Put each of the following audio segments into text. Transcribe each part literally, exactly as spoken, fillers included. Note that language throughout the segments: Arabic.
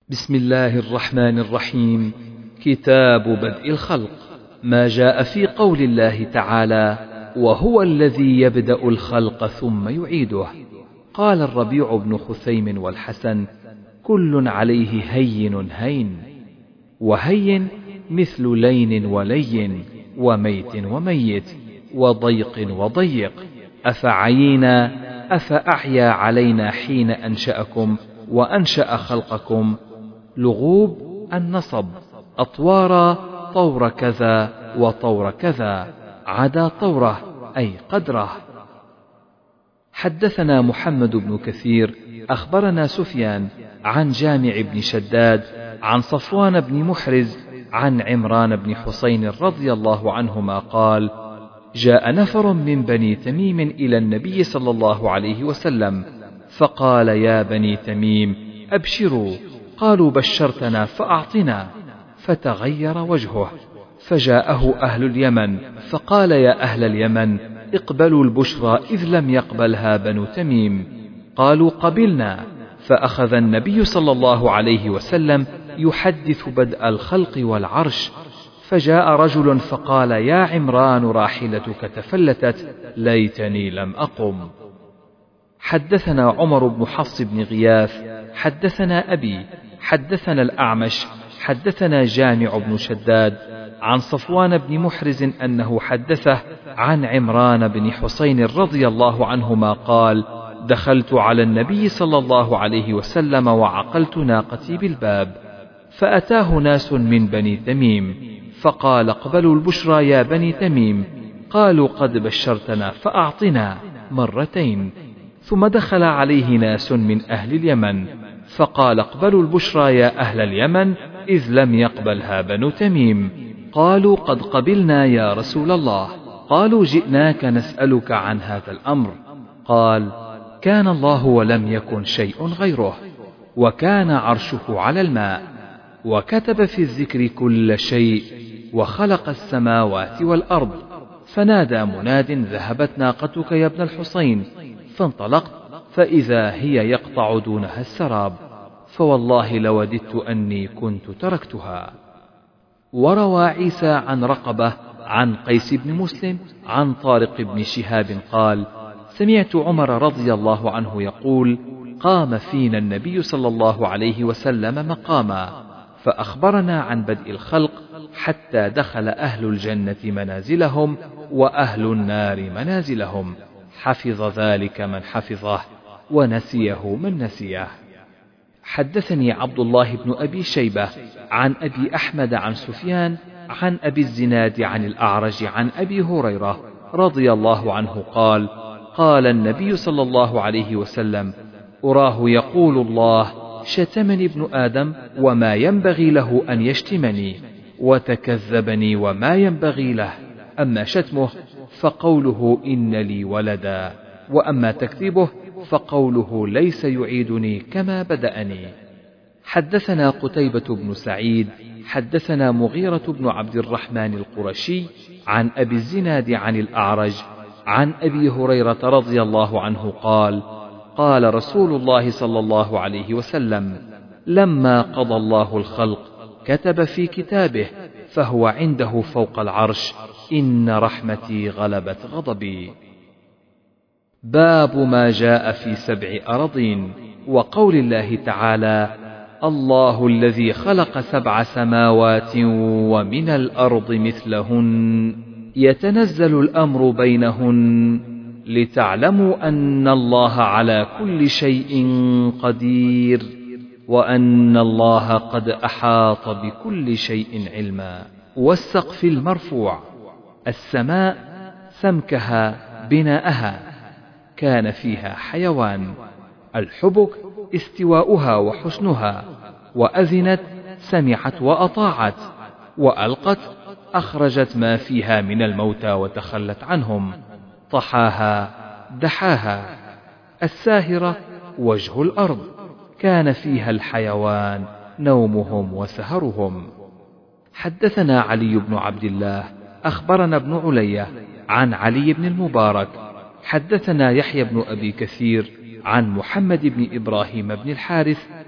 بسم الله الرحمن الرحيم. كتاب بدء الخلق. ما جاء في قول الله تعالى: وهو الذي يبدأ الخلق ثم يعيده. قال الربيع بن خثيم والحسن: كل عليه هين هين، وهين مثل لين ولين، وميت وميت، وضيق وضيق. أفعينا أفأحيا علينا حين أنشأكم وأنشأ خلقكم. لغوب النصب. أطوارا طور كذا وطور كذا، عدا طوره أي قدره. حدثنا محمد بن كثير أخبرنا سفيان عن جامع بن شداد عن صفوان بن محرز عن عمران بن حسين رضي الله عنهما قال: جاء نفر من بني تميم إلى النبي صلى الله عليه وسلم فقال: يا بني تميم أبشروا. قالوا: بشرتنا فأعطنا. فتغير وجهه، فجاءه أهل اليمن فقال: يا أهل اليمن اقبلوا البشرى إذ لم يقبلها بنو تميم. قالوا: قبلنا. فأخذ النبي صلى الله عليه وسلم يحدث بدء الخلق والعرش، فجاء رجل فقال: يا عمران راحلتك تفلتت، ليتني لم أقم. حدثنا عمر بن حفص بن غياث حدثنا أبي حدثنا الأعمش حدثنا جامع بن شداد عن صفوان بن محرز أنه حدثه عن عمران بن حسين رضي الله عنهما قال: دخلت على النبي صلى الله عليه وسلم وعقلت ناقتي بالباب، فأتاه ناس من بني تميم فقال: اقبلوا البشرى يا بني تميم. قالوا: قد بشرتنا فأعطنا، مرتين. ثم دخل عليه ناس من أهل اليمن فقال: اقبلوا البشرى يا أهل اليمن إذ لم يقبلها بنو تميم. قالوا: قد قبلنا يا رسول الله. قالوا: جئناك نسألك عن هذا الأمر. قال: كان الله ولم يكن شيء غيره، وكان عرشه على الماء، وكتب في الذكر كل شيء، وخلق السماوات والأرض. فنادى مناد: ذهبت ناقتك يا ابن الحسين. فانطلقت فإذا هي يقطع دونها السراب، فوالله لوددت أني كنت تركتها. وروى عيسى عن رقبة عن قيس بن مسلم عن طارق بن شهاب قال: سمعت عمر رضي الله عنه يقول: قام فينا النبي صلى الله عليه وسلم مقاما فأخبرنا عن بدء الخلق حتى دخل أهل الجنة منازلهم وأهل النار منازلهم، حفظ ذلك من حفظه ونسيه من نسيه. حدثني عبد الله بن أبي شيبة عن أبي أحمد عن سفيان عن أبي الزناد عن الأعرج عن أبي هريرة رضي الله عنه قال: قال النبي صلى الله عليه وسلم: أراه يقول الله: شتمني ابن آدم وما ينبغي له أن يشتمني، وتكذبني وما ينبغي له. أما شتمه فقوله إن لي ولدا، وأما تكذيبه فقوله ليس يعيدني كما بدأني. حدثنا قتيبة بن سعيد حدثنا مغيرة بن عبد الرحمن القرشي عن أبي الزناد عن الأعرج عن أبي هريرة رضي الله عنه قال: قال رسول الله صلى الله عليه وسلم: لما قضى الله الخلق كتب في كتابه فهو عنده فوق العرش: إن رحمتي غلبت غضبي. باب ما جاء في سبع أراضين وقول الله تعالى: الله الذي خلق سبع سماوات ومن الأرض مثلهن يتنزل الأمر بينهن لتعلموا أن الله على كل شيء قدير وأن الله قد أحاط بكل شيء علما. والسقف المرفوع. السماء سمكها بناءها، كان فيها حيوان. الحبك استواؤها وحسنها، وأذنت سمعت وأطاعت، وألقت أخرجت ما فيها من الموتى وتخلت عنهم. طحاها دحاها. الساهرة وجه الأرض، كان فيها الحيوان نومهم وسهرهم. حدثنا علي بن عبد الله أخبرنا ابن علية عن علي بن المبارك حدثنا يحيى بن أبي كثير عن محمد بن إبراهيم بن الحارث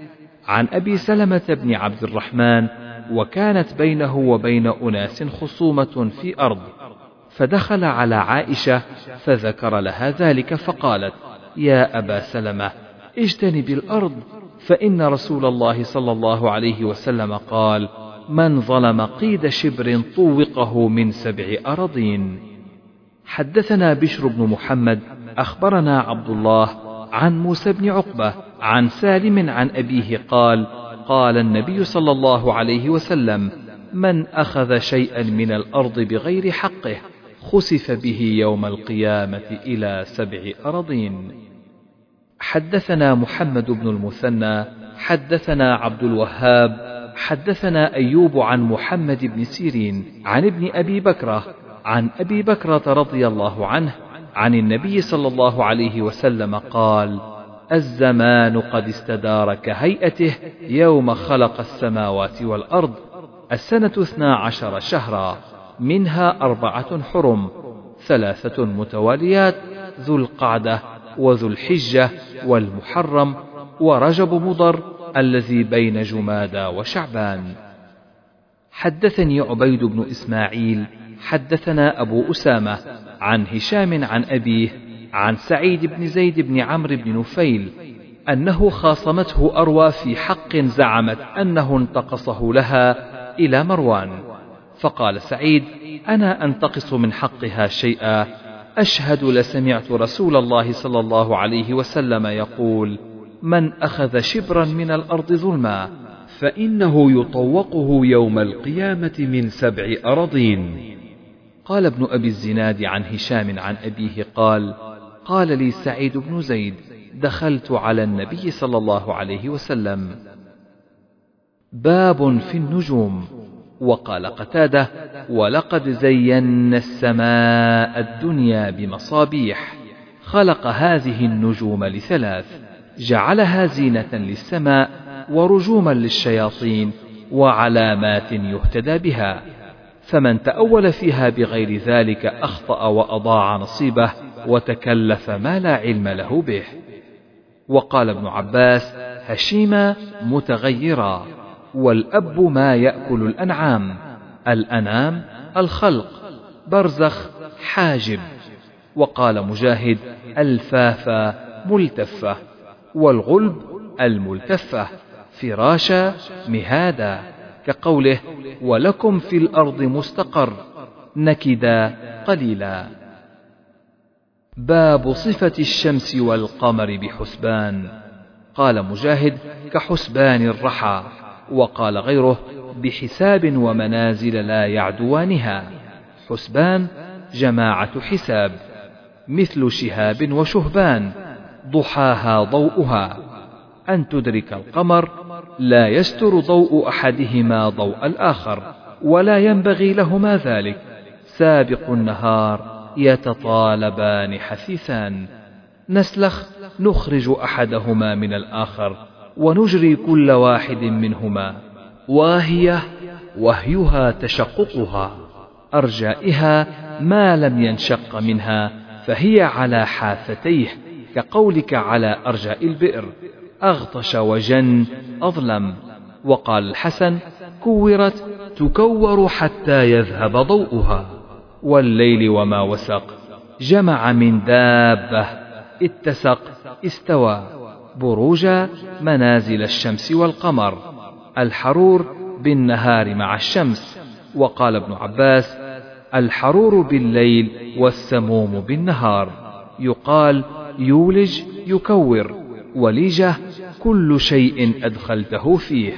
عن أبي سلمة بن عبد الرحمن: وكانت بينه وبين أناس خصومة في أرض، فدخل على عائشة فذكر لها ذلك، فقالت: يا أبا سلمة، اجتنب الأرض، فإن رسول الله صلى الله عليه وسلم قال: من ظلم قيد شبر طوقه من سبع أراضين. حدثنا بشر بن محمد أخبرنا عبد الله عن موسى بن عقبة عن سالم عن أبيه قال: قال النبي صلى الله عليه وسلم: من أخذ شيئا من الأرض بغير حقه خسف به يوم القيامة إلى سبع أراضين. حدثنا محمد بن المثنى حدثنا عبد الوهاب حدثنا أيوب عن محمد بن سيرين عن ابن أبي بكرة عن أبي بكرة رضي الله عنه عن النبي صلى الله عليه وسلم قال: الزمان قد استدار كهيئته يوم خلق السماوات والأرض، السنة اثنا عشر شهرا، منها أربعة حرم، ثلاثة متواليات، ذو القعدة وذو الحجة والمحرم ورجب مضر الذي بين جمادى وشعبان. حدثني عبيد بن إسماعيل حدثنا أبو أسامة عن هشام عن أبيه عن سعيد بن زيد بن عمرو بن نفيل أنه خاصمته أروى في حق زعمت أنه انتقصه لها إلى مروان، فقال سعيد: أنا أنتقص من حقها شيئا، أشهد لسمعت رسول الله صلى الله عليه وسلم يقول: من أخذ شبرا من الأرض ظلما فإنه يطوقه يوم القيامة من سبع أراضين. قال ابن أبي الزناد عن هشام عن أبيه قال: قال لي سعيد بن زيد: دخلت على النبي صلى الله عليه وسلم. باب في النجوم. وقال قتادة: ولقد زينا السماء الدنيا بمصابيح، خلق هذه النجوم لثلاث، جعلها زينة للسماء ورجوما للشياطين وعلامات يهتدى بها، فمن تأول فيها بغير ذلك أخطأ وأضاع نصيبه وتكلف ما لا علم له به. وقال ابن عباس: هشيما متغيرا، والأب ما يأكل الأنعام، الأنام الخلق، برزخ حاجب. وقال مجاهد: الفافة ملتفة، والغلب الملتفة، فراشا مهادا، كقوله: ولكم في الأرض مستقر، نكدا قليلا. باب صفة الشمس والقمر بحسبان. قال مجاهد: كحسبان الرحى. وقال غيره: بحساب ومنازل لا يعدوانها. حسبان جماعة حساب، مثل شهاب وشهبان، ضحاها ضوءها، أن تدرك القمر، لا يستر ضوء أحدهما ضوء الآخر، ولا ينبغي لهما ذلك، سابق النهار، يتطالبان حثيثان، نسلخ نخرج أحدهما من الآخر، ونجري كل واحد منهما، واهية وهيها تشققها، أرجائها ما لم ينشق منها، فهي على حافتيه، كقولك على أرجاء البئر، أغطش وجن أظلم. وقال الحسن: كورت تكور حتى يذهب ضوءها. والليل وما وسق، جمع من دابة، اتسق استوى، بروجا منازل الشمس والقمر، الحرور بالنهار مع الشمس. وقال ابن عباس: الحرور بالليل والسموم بالنهار. يقال يولج يكور، وليجة كل شيء أدخلته فيه.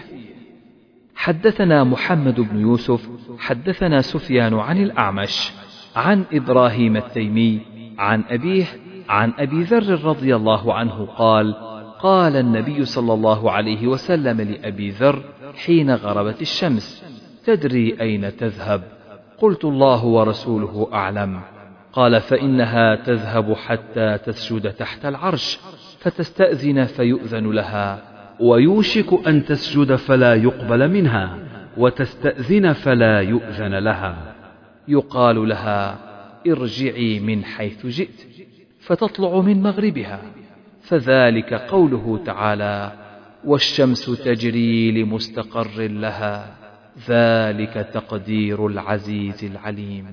حدثنا محمد بن يوسف حدثنا سفيان عن الأعمش عن إبراهيم التيمي عن أبيه عن أبي ذر رضي الله عنه قال: قال النبي صلى الله عليه وسلم لأبي ذر حين غربت الشمس: تدري أين تذهب؟ قلت: الله ورسوله أعلم. قال: فإنها تذهب حتى تسجد تحت العرش، فتستأذن فيؤذن لها، ويوشك أن تسجد فلا يقبل منها، وتستأذن فلا يؤذن لها، يقال لها: ارجعي من حيث جئت، فتطلع من مغربها، فذلك قوله تعالى: والشمس تجري لمستقر لها ذلك تقدير العزيز العليم.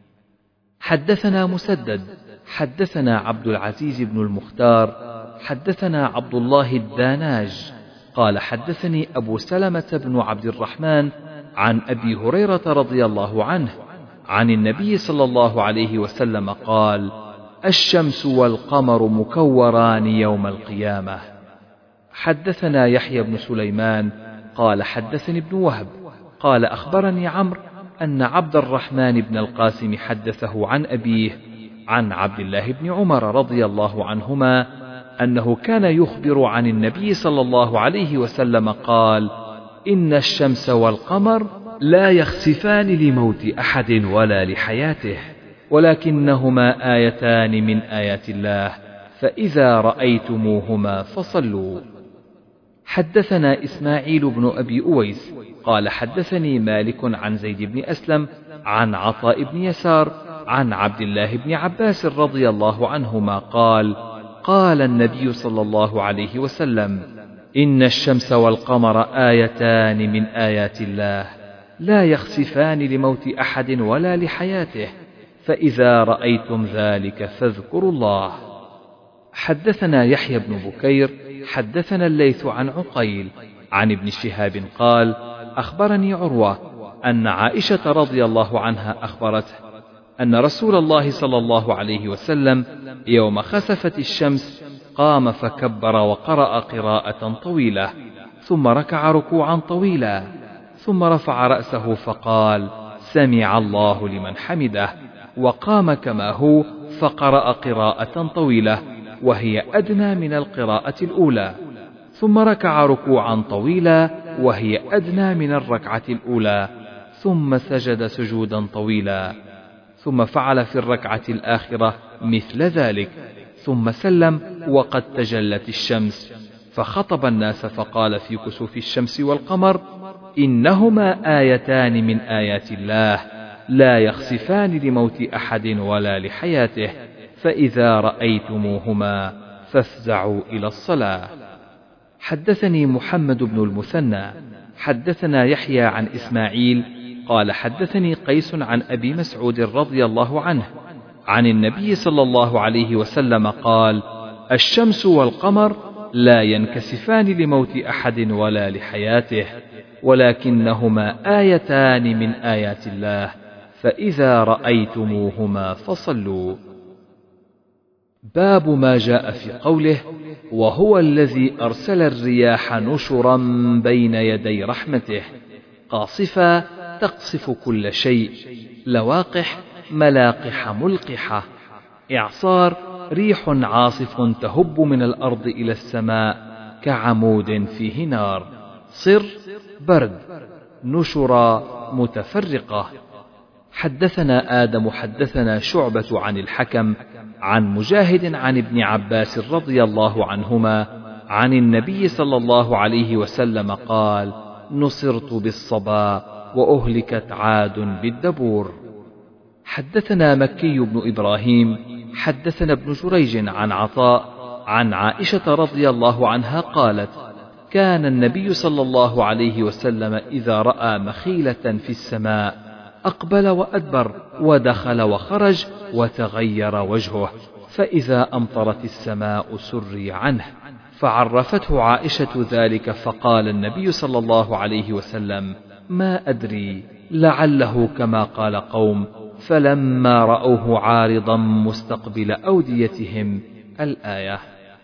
حدثنا مسدد حدثنا عبد العزيز بن المختار حدثنا عبد الله الداناج قال حدثني أبو سلمة بن عبد الرحمن عن أبي هريرة رضي الله عنه عن النبي صلى الله عليه وسلم قال: الشمس والقمر مكوران يوم القيامة. حدثنا يحيى بن سليمان قال حدثني ابن وهب قال أخبرني عمرو أن عبد الرحمن بن القاسم حدثه عن أبيه عن عبد الله بن عمر رضي الله عنهما أنه كان يخبر عن النبي صلى الله عليه وسلم قال: إن الشمس والقمر لا يخسفان لموت أحد ولا لحياته، ولكنهما آيتان من آيات الله، فإذا رأيتموهما فصلوا. حدثنا إسماعيل بن أبي أويس قال حدثني مالك عن زيد بن أسلم عن عطاء بن يسار عن عبد الله بن عباس رضي الله عنهما قال: قال النبي صلى الله عليه وسلم: إن الشمس والقمر آيتان من آيات الله لا يخسفان لموت أحد ولا لحياته، فإذا رأيتم ذلك فاذكروا الله. حدثنا يحيى بن بكير حدثنا الليث عن عقيل عن ابن شهاب قال: أخبرني عروة أن عائشة رضي الله عنها أخبرته أن رسول الله صلى الله عليه وسلم يوم خسفت الشمس قام فكبر وقرأ قراءة طويلة، ثم ركع ركوعا طويلا، ثم رفع رأسه فقال: سمع الله لمن حمده، وقام كما هو فقرأ قراءة طويلة وهي أدنى من القراءة الأولى، ثم ركع ركوعا طويلا وهي أدنى من الركعة الأولى، ثم سجد سجودا طويلا، ثم فعل في الركعة الآخرة مثل ذلك، ثم سلم وقد تجلت الشمس، فخطب الناس فقال في كسوف الشمس والقمر: إنهما آيتان من آيات الله لا يخسفان لموت أحد ولا لحياته، فإذا رأيتموهما فافزعوا إلى الصلاة. حدثني محمد بن المثنى حدثنا يحيى عن إسماعيل قال حدثني قيس عن أبي مسعود رضي الله عنه عن النبي صلى الله عليه وسلم قال: الشمس والقمر لا ينكسفان لموت أحد ولا لحياته، ولكنهما آيتان من آيات الله، فإذا رأيتموهما فصلوا. باب ما جاء في قوله: وهو الذي أرسل الرياح نشرا بين يدي رحمته، قاصفا تقصف كل شيء، لواقح ملاقح ملقحة، إعصار ريح عاصف تهب من الأرض إلى السماء كعمود فيه نار، صر برد، نشرا متفرقة. حدثنا آدم حدثنا شعبة عن الحكم عن مجاهد عن ابن عباس رضي الله عنهما عن النبي صلى الله عليه وسلم قال: نصرت بالصبا وأهلكت عاد بالدبور. حدثنا مكي بن إبراهيم حدثنا ابن جريج عن عطاء عن عائشة رضي الله عنها قالت: كان النبي صلى الله عليه وسلم إذا رأى مخيلة في السماء أقبل وأدبر ودخل وخرج وتغير وجهه، فإذا أمطرت السماء سري عنه، فعرفته عائشة ذلك، فقال النبي صلى الله عليه وسلم: ما أدري لعله كما قال قوم، فلما رأوه عارضا مستقبل أوديتهم. الآية.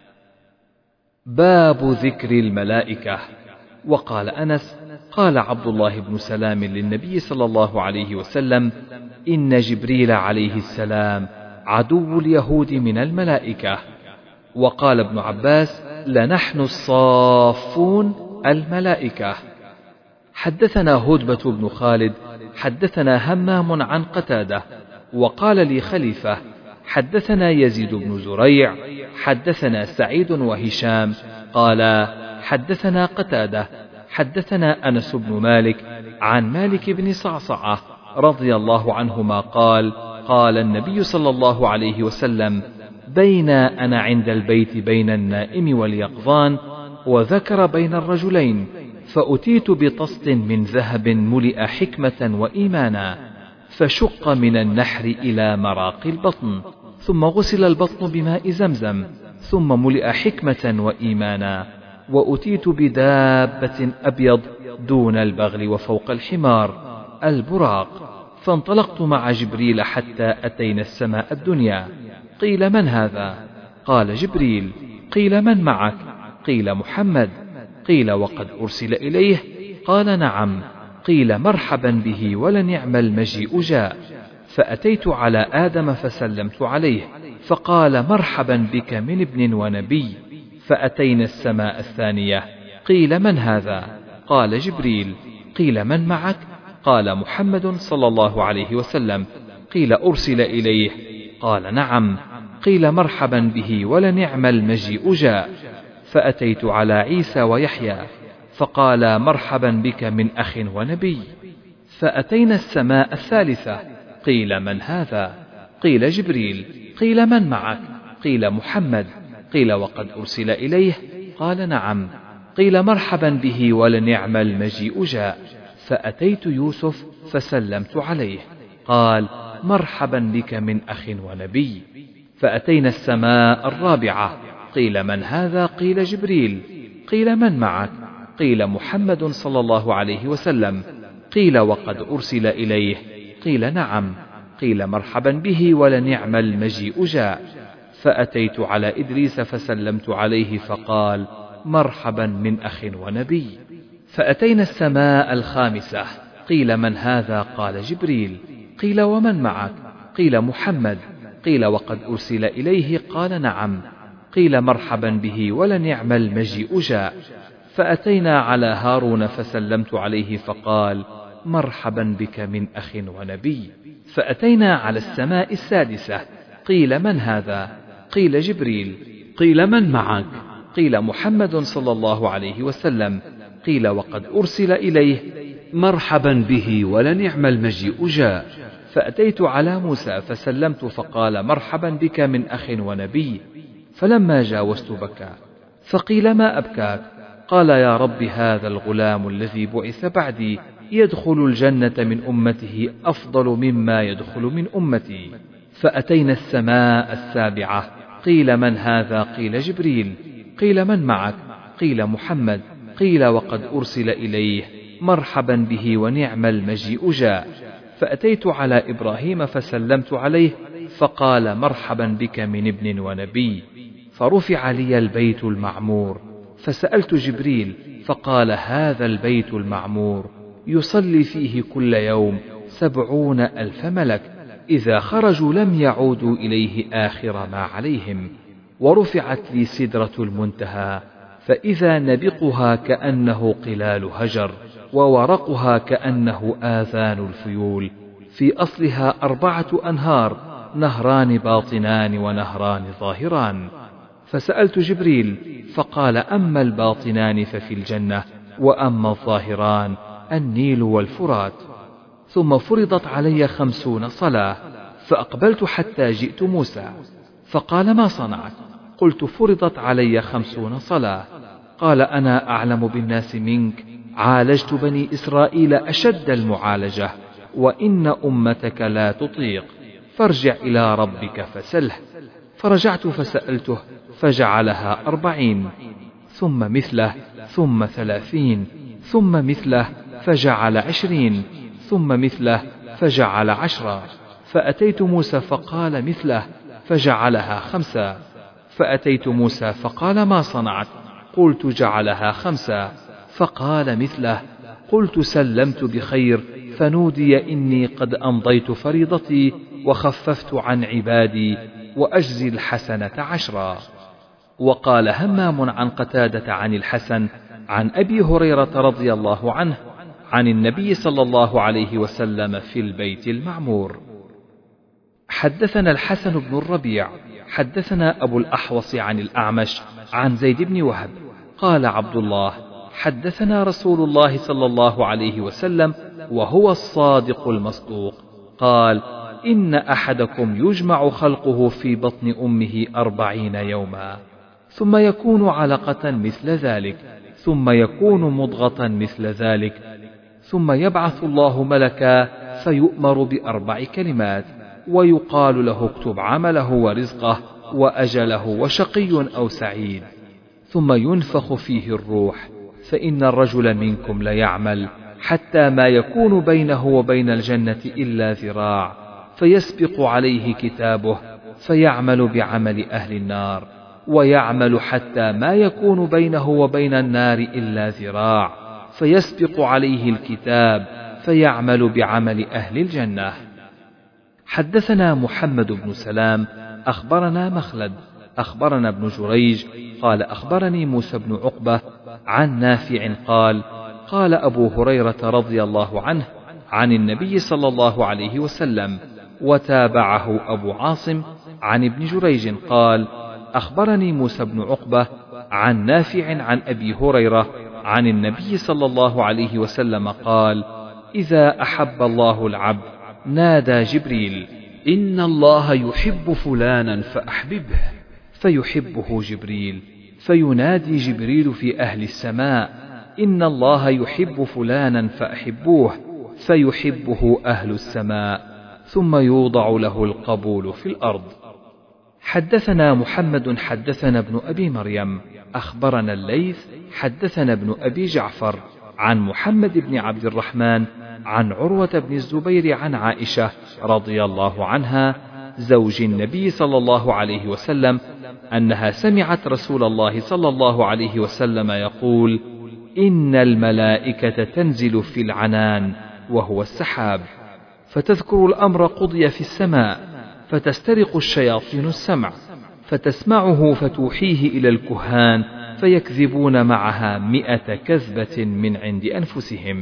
باب ذكر الملائكة. وقال أنس: قال عبد الله بن سلام للنبي صلى الله عليه وسلم: إن جبريل عليه السلام عدو اليهود من الملائكة. وقال ابن عباس: لنحن الصافون الملائكة. حدثنا هدبة بن خالد حدثنا همام عن قتادة وقال لي خليفة حدثنا يزيد بن زريع حدثنا سعيد وهشام قال حدثنا قتادة حدثنا أنس بن مالك عن مالك بن صعصعة رضي الله عنهما قال: قال النبي صلى الله عليه وسلم: بين أنا عند البيت بين النائم واليقظان، وذكر بين الرجلين، فأتيت بطست من ذهب ملئ حكمة وإيمانا، فشق من النحر إلى مراقي البطن، ثم غسل البطن بماء زمزم، ثم ملئ حكمة وإيمانا. وأتيت بدابة أبيض دون البغل وفوق الحمار البراق، فانطلقت مع جبريل حتى أتينا السماء الدنيا. قيل من هذا؟ قال جبريل. قيل من معك؟ قيل محمد. قيل وقد أرسل إليه؟ قال نعم. قيل مرحبا به ولنعم المجيء جاء. فأتيت على آدم فسلمت عليه، فقال مرحبا بك من ابن ونبي. فأتينا السماء الثانية. قيل من هذا؟ قال جبريل. قيل من معك؟ قال محمد صلى الله عليه وسلم. قيل أرسل إليه؟ قال نعم. قيل مرحبا به ولنعم المجيء جاء. فأتيت على عيسى ويحيى، فقال مرحبا بك من أخ ونبي. فأتينا السماء الثالثة. قيل من هذا؟ قيل جبريل. قيل من معك؟ قيل محمد. قيل وقد أرسل إليه؟ قال نعم. قيل مرحبا به ولنعم المجيء جاء. فأتيت يوسف فسلمت عليه، قال مرحبا بك من أخ ونبي. فأتينا السماء الرابعة. قيل من هذا؟ قيل جبريل. قيل من معك؟ قيل محمد صلى الله عليه وسلم. قيل وقد أرسل إليه؟ قيل نعم. قيل مرحبا به ولنعم المجيء جاء. فأتيت على إدريس فسلمت عليه، فقال مرحبا من أخ ونبي. فأتينا السماء الخامسة. قيل من هذا؟ قال جبريل. قيل ومن معك؟ قيل محمد. قيل وقد أرسل إليه؟ قال نعم. قيل مرحبا به ولنعم المجيء جاء. فأتينا على هارون فسلمت عليه، فقال مرحبا بك من أخ ونبي. فأتينا على السماء السادسة. قيل من هذا؟ قيل جبريل. قيل من معك؟ قيل محمد صلى الله عليه وسلم. قيل وقد أرسل إليه؟ مرحبا به ولنعم المجيء جاء. فأتيت على موسى فسلمت، فقال مرحبا بك من أخ ونبي. فلما جاوزت بكى، فقيل ما أبكاك؟ قال يا رب هذا الغلام الذي بعث بعدي يدخل الجنة من أمته أفضل مما يدخل من أمتي. فأتينا السماء السابعة. قيل من هذا؟ قيل جبريل. قيل من معك؟ قيل محمد. قيل وقد أرسل إليه؟ مرحبا به ونعم المجيء جاء. فأتيت على إبراهيم فسلمت عليه، فقال مرحبا بك من ابن ونبي. فرفع لي البيت المعمور، فسألت جبريل، فقال هذا البيت المعمور يصلي فيه كل يوم سبعون ألف ملك، إذا خرجوا لم يعودوا إليه آخر ما عليهم. ورفعت لي سدرة المنتهى، فإذا نبقها كأنه قلال هجر، وورقها كأنه آذان الفيول. في أصلها أربعة أنهار، نهران باطنان ونهران ظاهران. فسألت جبريل، فقال أما الباطنان ففي الجنة، وأما الظاهران النيل والفرات. ثم فرضت علي خمسون صلاة، فأقبلت حتى جئت موسى، فقال ما صنعت؟ قلت فرضت علي خمسون صلاة. قال أنا أعلم بالناس منك، عالجت بني إسرائيل أشد المعالجة، وإن أمتك لا تطيق، فارجع إلى ربك فسله. فرجعت فسألته فجعلها أربعين، ثم مثله، ثم ثلاثين، ثم مثله، فجعل عشرين، ثم مثله، فجعل عشرا. فأتيت موسى فقال مثله، فجعلها خمسة. فأتيت موسى فقال ما صنعت؟ قلت جعلها خمسة. فقال مثله. قلت سلمت بخير، فنودي إني قد أمضيت فريضتي وخففت عن عبادي، وأجزي الحسنة عشرا. وقال همام عن قتادة عن الحسن عن أبي هريرة رضي الله عنه عن النبي صلى الله عليه وسلم في البيت المعمور. حدثنا الحسن بن الربيع حدثنا أبو الأحوص عن الأعمش عن زيد بن وهب قال عبد الله حدثنا رسول الله صلى الله عليه وسلم وهو الصادق المصدوق قال إن أحدكم يجمع خلقه في بطن أمه أربعين يوما، ثم يكون علقة مثل ذلك، ثم يكون مضغة مثل ذلك، ثم يبعث الله ملكا فيؤمر بأربع كلمات، ويقال له اكتب عمله ورزقه وأجله وشقي أو سعيد، ثم ينفخ فيه الروح، فإن الرجل منكم ليعمل حتى ما يكون بينه وبين الجنة إلا ذراع، فيسبق عليه كتابه فيعمل بعمل أهل النار، ويعمل حتى ما يكون بينه وبين النار إلا ذراع، فيسبق عليه الكتاب فيعمل بعمل أهل الجنة. حدثنا محمد بن سلام أخبرنا مخلد أخبرنا ابن جريج قال أخبرني موسى بن عقبة عن نافع قال قال أبو هريرة رضي الله عنه عن النبي صلى الله عليه وسلم، وتابعه أبو عاصم عن ابن جريج قال أخبرني موسى بن عقبة عن نافع عن أبي هريرة عن النبي صلى الله عليه وسلم قال إذا أحب الله العبد نادى جبريل إن الله يحب فلانا فأحببه، فيحبه جبريل، فينادي جبريل في أهل السماء إن الله يحب فلانا فأحبوه، فيحبه أهل السماء، ثم يوضع له القبول في الأرض. حدثنا محمد حدثنا ابن أبي مريم أخبرنا الليث حدثنا ابن أبي جعفر عن محمد بن عبد الرحمن عن عروة بن الزبير عن عائشة رضي الله عنها زوج النبي صلى الله عليه وسلم أنها سمعت رسول الله صلى الله عليه وسلم يقول إن الملائكة تنزل في العنان وهو السحاب، فتذكر الأمر قضي في السماء، فتسترق الشياطين السمع فتسمعه فتوحيه إلى الكهان فيكذبون معها مئة كذبة من عند أنفسهم.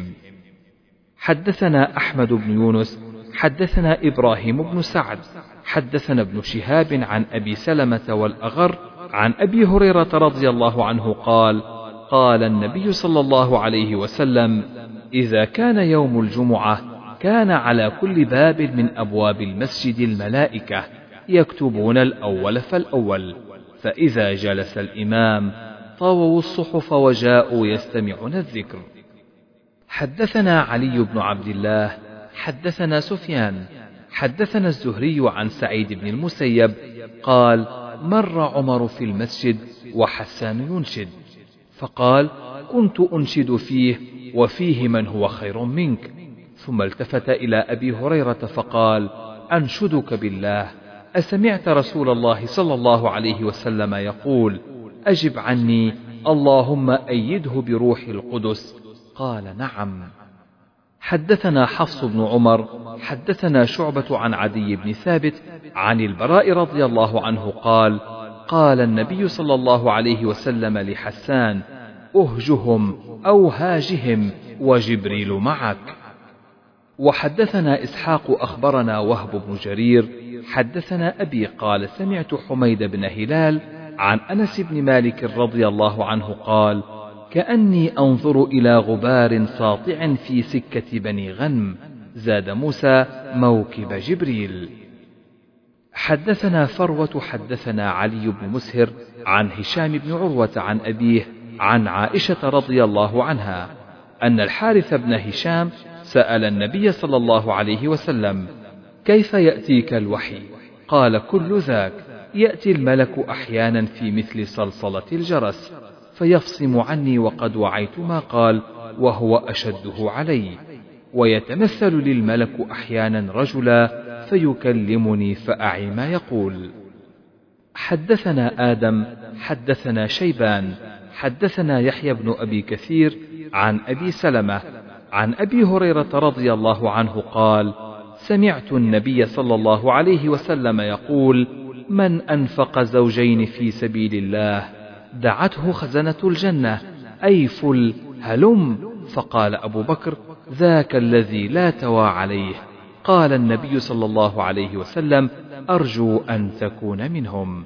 حدثنا أحمد بن يونس حدثنا إبراهيم بن سعد حدثنا ابن شهاب عن أبي سلمة والأغر عن أبي هريرة رضي الله عنه قال قال النبي صلى الله عليه وسلم إذا كان يوم الجمعة كان على كل باب من أبواب المسجد الملائكة يكتبون الأول فالأول، فإذا جلس الإمام طووا الصحف وجاءوا يستمعون الذكر. حدثنا علي بن عبد الله حدثنا سفيان حدثنا الزهري عن سعيد بن المسيب قال مر عمر في المسجد وحسان ينشد، فقال كنت أنشد فيه وفيه من هو خير منك، ثم التفت إلى أبي هريرة فقال أنشدك بالله أسمعت رسول الله صلى الله عليه وسلم يقول أجب عني اللهم أيده بروح القدس؟ قال نعم. حدثنا حفص بن عمر حدثنا شعبة عن عدي بن ثابت عن البراء رضي الله عنه قال قال النبي صلى الله عليه وسلم لحسان أهجهم أو هاجهم وجبريل معك. وحدثنا إسحاق أخبرنا وهب بن جرير حدثنا أبي قال سمعت حميد بن هلال عن أنس بن مالك رضي الله عنه قال كأني أنظر إلى غبار ساطع في سكة بني غنم، زاد موسى موكب جبريل. حدثنا فروة حدثنا علي بن مسهر عن هشام بن عروة عن أبيه عن عائشة رضي الله عنها أن الحارث بن هشام سأل النبي صلى الله عليه وسلم كيف يأتيك الوحي؟ قال كل ذاك، يأتي الملك أحيانا في مثل صلصلة الجرس فيفصم عني وقد وعيت ما قال وهو أشده علي، ويتمثل للملك أحيانا رجلا فيكلمني فأعي ما يقول. حدثنا آدم حدثنا شيبان حدثنا يحيى بن أبي كثير عن أبي سلمة عن أبي هريرة رضي الله عنه قال سمعت النبي صلى الله عليه وسلم يقول من أنفق زوجين في سبيل الله دعته خزنة الجنة أي فل هلم، فقال أبو بكر ذاك الذي لا توى عليه. قال النبي صلى الله عليه وسلم أرجو أن تكون منهم.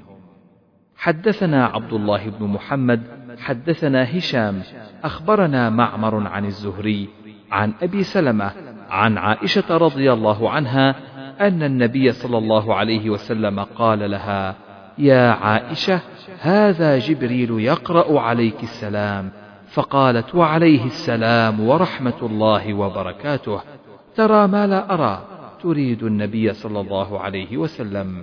حدثنا عبد الله بن محمد حدثنا هشام أخبرنا معمر عن الزهري عن أبي سلمة عن عائشة رضي الله عنها أن النبي صلى الله عليه وسلم قال لها يا عائشة هذا جبريل يقرأ عليك السلام. فقالت وعليه السلام ورحمة الله وبركاته. ترى ما لا أرى، تريد النبي صلى الله عليه وسلم.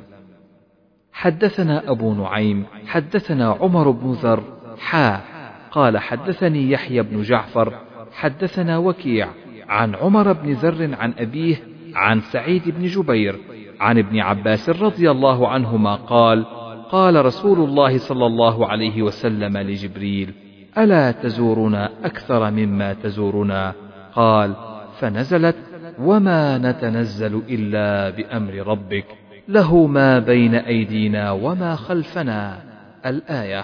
حدثنا أبو نعيم حدثنا عمر بن ذر حا قال حدثني يحيى بن جعفر حدثنا وكيع عن عمر بن ذر عن أبيه عن سعيد بن جبير عن ابن عباس رضي الله عنهما قال قال رسول الله صلى الله عليه وسلم لجبريل ألا تزورنا أكثر مما تزورنا؟ قال فنزلت وما نتنزل إلا بأمر ربك له ما بين أيدينا وما خلفنا. الآية.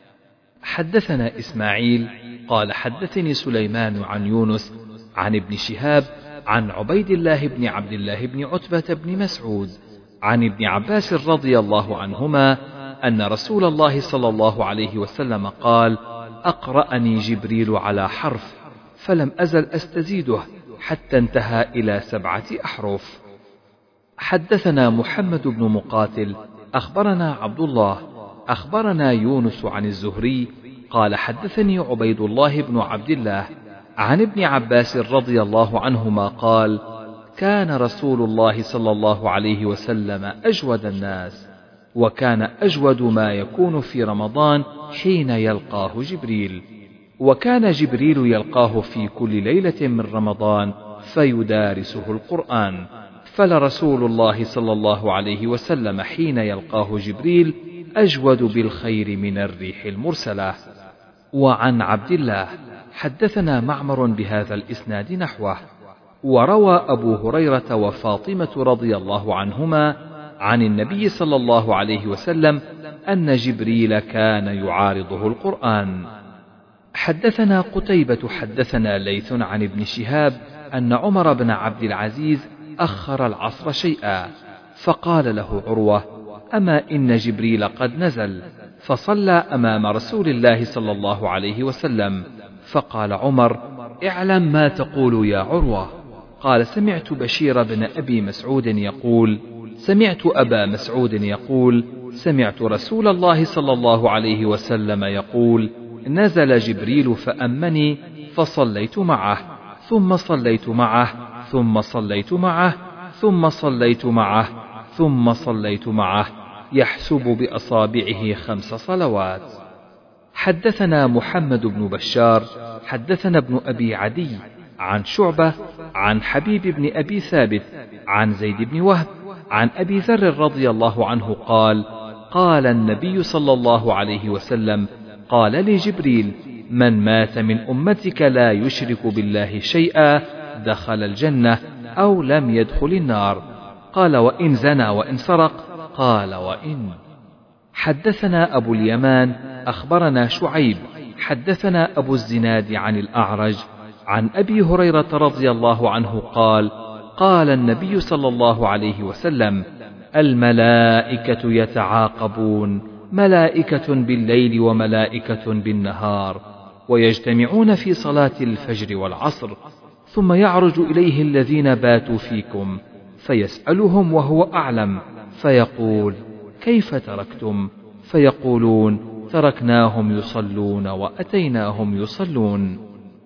حدثنا إسماعيل قال حدثني سليمان عن يونس عن ابن شهاب عن عبيد الله بن عبد الله بن عتبة بن مسعود عن ابن عباس رضي الله عنهما أن رسول الله صلى الله عليه وسلم قال أقرأني جبريل على حرف فلم أزل أستزيده حتى انتهى إلى سبعة أحرف. حدثنا محمد بن مقاتل أخبرنا عبد الله أخبرنا يونس عن الزهري قال حدثني عبيد الله بن عبد الله عن ابن عباس رضي الله عنهما قال كان رسول الله صلى الله عليه وسلم أجود الناس، وكان أجود ما يكون في رمضان حين يلقاه جبريل، وكان جبريل يلقاه في كل ليلة من رمضان فيدارسه القرآن، فلرسول الله صلى الله عليه وسلم حين يلقاه جبريل أجود بالخير من الريح المرسلة. وعن عبد الله حدثنا معمر بهذا الإسناد نحوه. وروى أبو هريرة وفاطمة رضي الله عنهما عن النبي صلى الله عليه وسلم أن جبريل كان يعارضه القرآن. حدثنا قتيبة حدثنا ليث عن ابن شهاب أن عمر بن عبد العزيز أخر العصر شيئا، فقال له عروة أما إن جبريل قد نزل، فصلى أمام رسول الله صلى الله عليه وسلم، فقال عمر اعلم ما تقول يا عروة. قال سمعت بشير بن أبي مسعود يقول سمعت أبا مسعود يقول سمعت رسول الله صلى الله عليه وسلم يقول نزل جبريل فأمني فصليت معه ثم صليت معه ثم صليت معه ثم صليت معه ثم صليت معه يحسب بأصابعه خمس صلوات. حدثنا محمد بن بشار حدثنا ابن أبي عدي عن شعبة عن حبيب بن أبي ثابت عن زيد بن وهب عن أبي ذر رضي الله عنه قال قال النبي صلى الله عليه وسلم قال لي جبريل من مات من أمتك لا يشرك بالله شيئا دخل الجنة أو لم يدخل النار. قال وإن زنى وإن سرق؟ قال وإن. حدثنا أبو اليمان أخبرنا شعيب حدثنا أبو الزناد عن الأعرج عن أبي هريرة رضي الله عنه قال قال النبي صلى الله عليه وسلم الملائكة يتعاقبون، ملائكة بالليل وملائكة بالنهار، ويجتمعون في صلاة الفجر والعصر، ثم يعرج إليه الذين باتوا فيكم فيسألهم وهو أعلم فيقول كيف تركتم؟ فيقولون تركناهم يصلون وأتيناهم يصلون.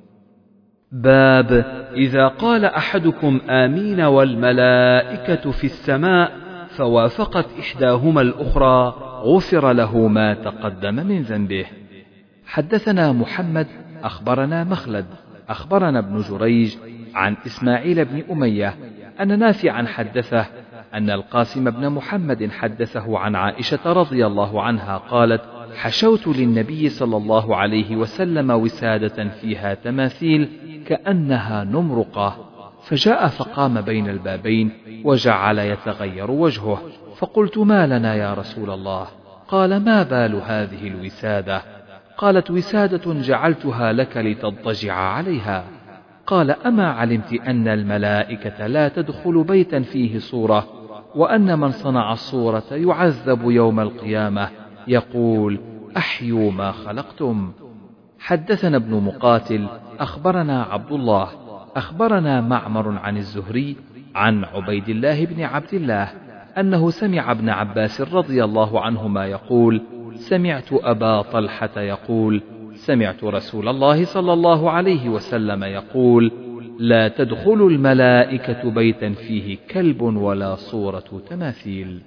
باب إذا قال أحدكم آمين والملائكة في السماء فوافقت إحداهما الأخرى غفر له ما تقدم من ذنبه. حدثنا محمد أخبرنا مخلد أخبرنا ابن جريج عن إسماعيل بن أمية أن نافعا حدثه أن القاسم بن محمد حدثه عن عائشة رضي الله عنها قالت حشوت للنبي صلى الله عليه وسلم وسادة فيها تماثيل كأنها نمرقة، فجاء فقام بين البابين وجعل يتغير وجهه، فقلت ما لنا يا رسول الله؟ قال ما بال هذه الوسادة؟ قالت وسادة جعلتها لك لتضطجع عليها. قال أما علمت أن الملائكة لا تدخل بيتا فيه صورة، وأن من صنع الصورة يعذب يوم القيامة يقول أحيوا ما خلقتم. حدثنا ابن مقاتل أخبرنا عبد الله أخبرنا معمر عن الزهري عن عبيد الله بن عبد الله أنه سمع ابن عباس رضي الله عنهما يقول: سمعت أبا طلحة يقول: سمعت رسول الله صلى الله عليه وسلم يقول: لا تدخل الملائكة بيتا فيه كلب ولا صورة تماثيل.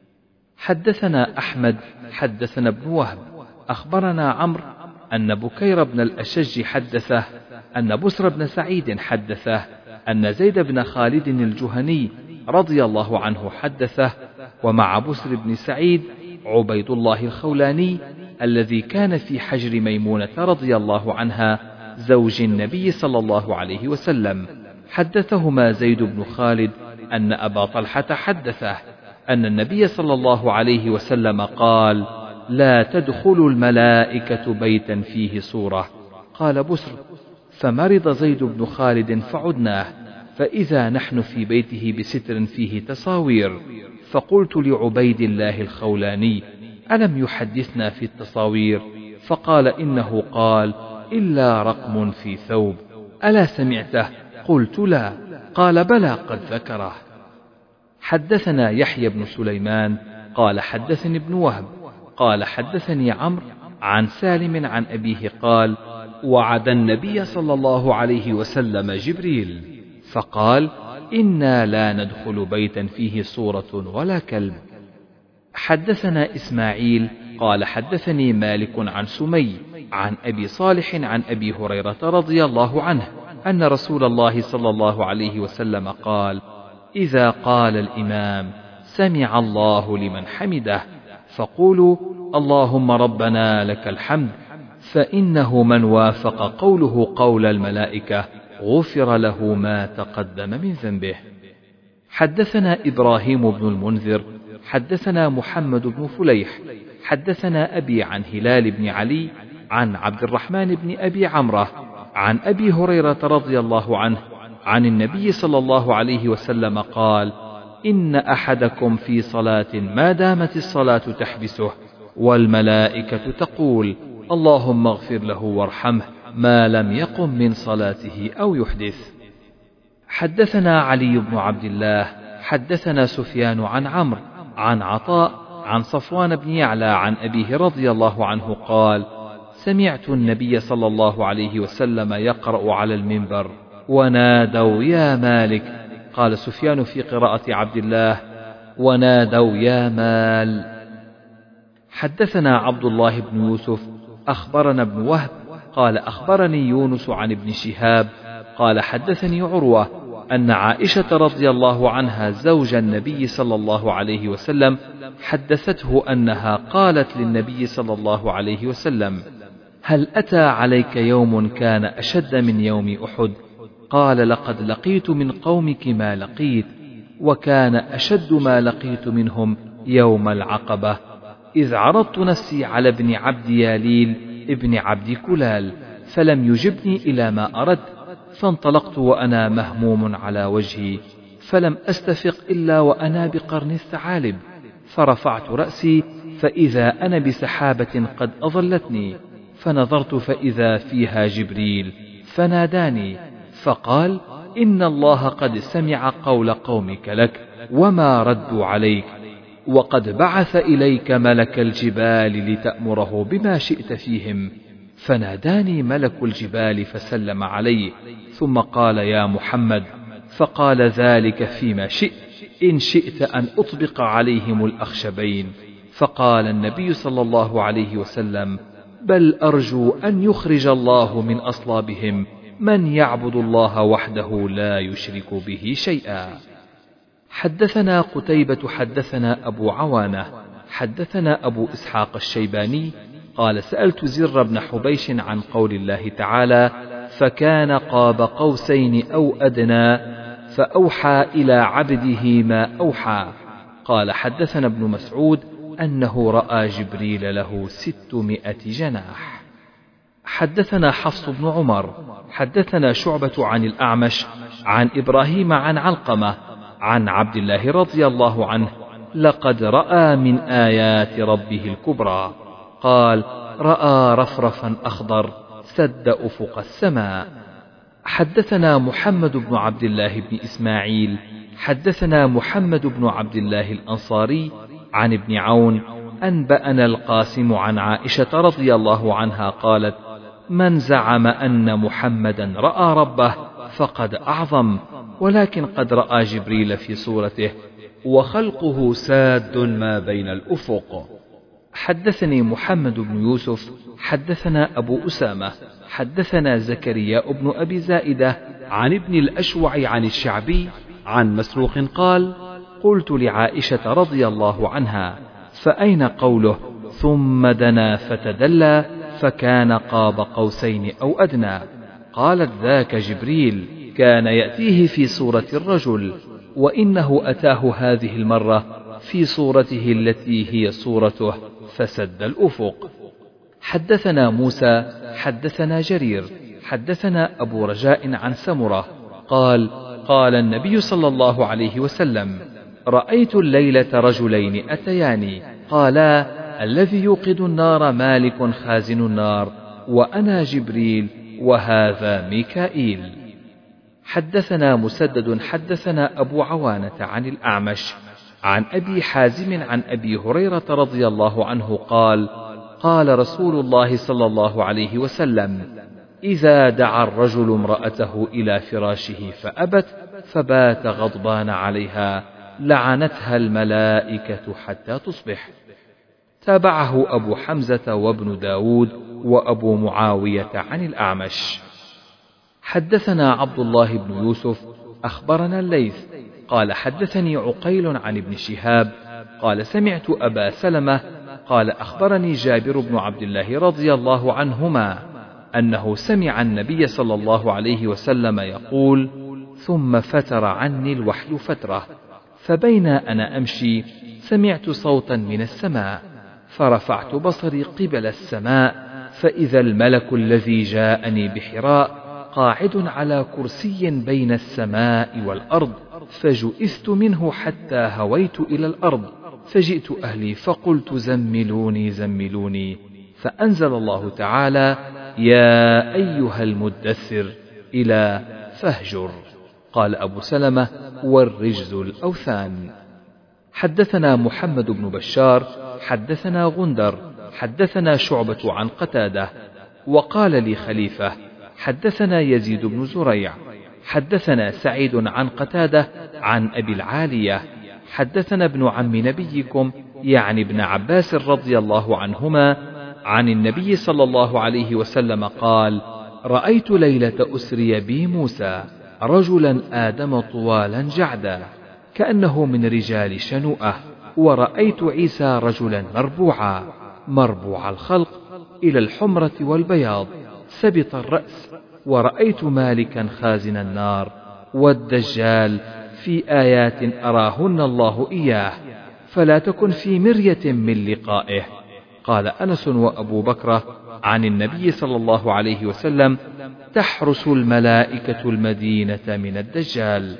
حدثنا أحمد حدثنا ابن وهب أخبرنا عمرو أن بكير بن الأشج حدثه أن بسر بن سعيد حدثه أن زيد بن خالد الجهني رضي الله عنه حدثه، ومع بسر بن سعيد عبيد الله الخولاني الذي كان في حجر ميمونة رضي الله عنها زوج النبي صلى الله عليه وسلم. حدثهما زيد بن خالد أن أبا طلحة حدثه أن النبي صلى الله عليه وسلم قال: لا تدخل الملائكة بيتا فيه صورة. قال بسر: فمرض زيد بن خالد فعدناه، فإذا نحن في بيته بستر فيه تصاوير، فقلت لعبيد الله الخولاني: ألم يحدثنا في التصاوير؟ فقال: إنه قال: إلا رقم في ثوب. ألا سمعته؟ قلت: لا. قال: بلى قد ذكره. حدثنا يحيى بن سليمان قال حدثني ابن وهب قال حدثني عمرو عن سالم عن أبيه قال: وعد النبي صلى الله عليه وسلم جبريل فقال: إنا لا ندخل بيتا فيه صورة ولا كلب. حدثنا إسماعيل قال حدثني مالك عن سمي عن أبي صالح عن أبي هريرة رضي الله عنه أن رسول الله صلى الله عليه وسلم قال: إذا قال الإمام: سمع الله لمن حمده، فقولوا: اللهم ربنا لك الحمد، فإنه من وافق قوله قول الملائكة غفر له ما تقدم من ذنبه. حدثنا إبراهيم بن المنذر حدثنا محمد بن فليح حدثنا أبي عن هلال بن علي عن عبد الرحمن بن أبي عمرة عن أبي هريرة رضي الله عنه عن النبي صلى الله عليه وسلم قال: إن أحدكم في صلاة ما دامت الصلاة تحبسه والملائكة تقول: اللهم اغفر له وارحمه، ما لم يقم من صلاته أو يحدث. حدثنا علي بن عبد الله حدثنا سفيان عن عمرو عن عطاء عن صفوان بن يعلى عن أبيه رضي الله عنه قال: سمعت النبي صلى الله عليه وسلم يقرأ على المنبر: ونادوا يا مالك. قال سفيان في قراءة عبد الله: ونادوا يا مال. حدثنا عبد الله بن يوسف أخبرنا ابن وهب قال أخبرني يونس عن ابن شهاب قال حدثني عروة أن عائشة رضي الله عنها زوج النبي صلى الله عليه وسلم حدثته أنها قالت للنبي صلى الله عليه وسلم: هل أتى عليك يوم كان أشد من يوم أحد؟ قال: لقد لقيت من قومك ما لقيت، وكان أشد ما لقيت منهم يوم العقبة، إذ عرضت نفسي على ابن عبد ياليل ابن عبد كلال فلم يجبني إلى ما أردت، فانطلقت وأنا مهموم على وجهي، فلم أستفق إلا وأنا بقرن الثعالب، فرفعت رأسي فإذا أنا بسحابة قد أظلتني، فنظرت فإذا فيها جبريل فناداني فقال: إن الله قد سمع قول قومك لك وما ردوا عليك، وقد بعث إليك ملك الجبال لتأمره بما شئت فيهم. فناداني ملك الجبال فسلم عليه، ثم قال: يا محمد، فقال: ذلك فيما شئت، إن شئت أن أطبق عليهم الأخشبين. فقال النبي صلى الله عليه وسلم: بل أرجو أن يخرج الله من أصلابهم من يعبد الله وحده لا يشرك به شيئا. حدثنا قتيبة حدثنا أبو عوانة حدثنا أبو إسحاق الشيباني قال: سألت زر بن حبيش عن قول الله تعالى: فكان قاب قوسين أو أدنى فأوحى إلى عبده ما أوحى. قال: حدثنا ابن مسعود أنه رأى جبريل له ستمائة جناح. حدثنا حفص بن عمر حدثنا شعبة عن الأعمش عن إبراهيم عن علقمة عن عبد الله رضي الله عنه: لقد رأى من آيات ربه الكبرى. قال: رأى رفرفا أخضر سد أفق السماء. حدثنا محمد بن عبد الله بن إسماعيل حدثنا محمد بن عبد الله الأنصاري عن ابن عون أنبأنا القاسم عن عائشة رضي الله عنها قالت: من زعم أن محمدا رأى ربه فقد أعظم، ولكن قد رأى جبريل في صورته، وخلقه ساد ما بين الأفق. حدثني محمد بن يوسف حدثنا أبو أسامة حدثنا زكريا بن أبي زائدة عن ابن الأشوع عن الشعبي عن مسروق قال: قلت لعائشة رضي الله عنها: فأين قوله ثم دنا فتدلى فكان قاب قوسين أو أدنى؟ قالت: ذاك جبريل كان يأتيه في صورة الرجل، وإنه أتاه هذه المرة في صورته التي هي صورته فسد الأفق. حدثنا موسى حدثنا جرير حدثنا أبو رجاء عن سمرة قال: قال النبي صلى الله عليه وسلم: رأيت الليلة رجلين أتياني قالا: الذي يوقد النار مالك خازن النار، وأنا جبريل وهذا ميكائيل. حدثنا مسدد حدثنا أبو عوانة عن الأعمش عن أبي حازم عن أبي هريرة رضي الله عنه قال: قال رسول الله صلى الله عليه وسلم: إذا دعا الرجل امرأته إلى فراشه فأبت فبات غضبان عليها لعنتها الملائكة حتى تصبح. تابعه أبو حمزة وابن داود وأبو معاوية عن الأعمش. حدثنا عبد الله بن يوسف أخبرنا الليث قال: حدثني عقيل عن ابن شهاب قال: سمعت أبا سلمة قال: أخبرني جابر بن عبد الله رضي الله عنهما أنه سمع النبي صلى الله عليه وسلم يقول: ثم فتر عني الوحي فترة، فبين أنا أمشي سمعت صوتا من السماء، فرفعت بصري قبل السماء، فإذا الملك الذي جاءني بحراء قاعد على كرسي بين السماء والأرض، فجئثت منه حتى هويت إلى الأرض، فجئت أهلي فقلت: زملوني زملوني، فأنزل الله تعالى: يا أيها المدثر إلى فاهجر. قال أبو سلمة: والرجز الأوثان. حدثنا محمد بن بشار حدثنا غندر حدثنا شعبة عن قتادة وقال لي خليفة: حدثنا يزيد بن زريع حدثنا سعيد عن قتادة عن أبي العالية حدثنا ابن عم نبيكم يعني ابن عباس رضي الله عنهما عن النبي صلى الله عليه وسلم قال: رأيت ليلة أسري بي موسى رجلا آدم طوالا جعدا كأنه من رجال شنوءة، ورأيت عيسى رجلا مربوعا مربوع الخلق إلى الحمرة والبياض سبط الرأس، ورأيت مالكا خازن النار، والدجال في آيات أراهن الله إياه، فلا تكن في مرية من لقائه. قال أنس وأبو بكر عن النبي صلى الله عليه وسلم: تحرس الملائكة المدينة من الدجال.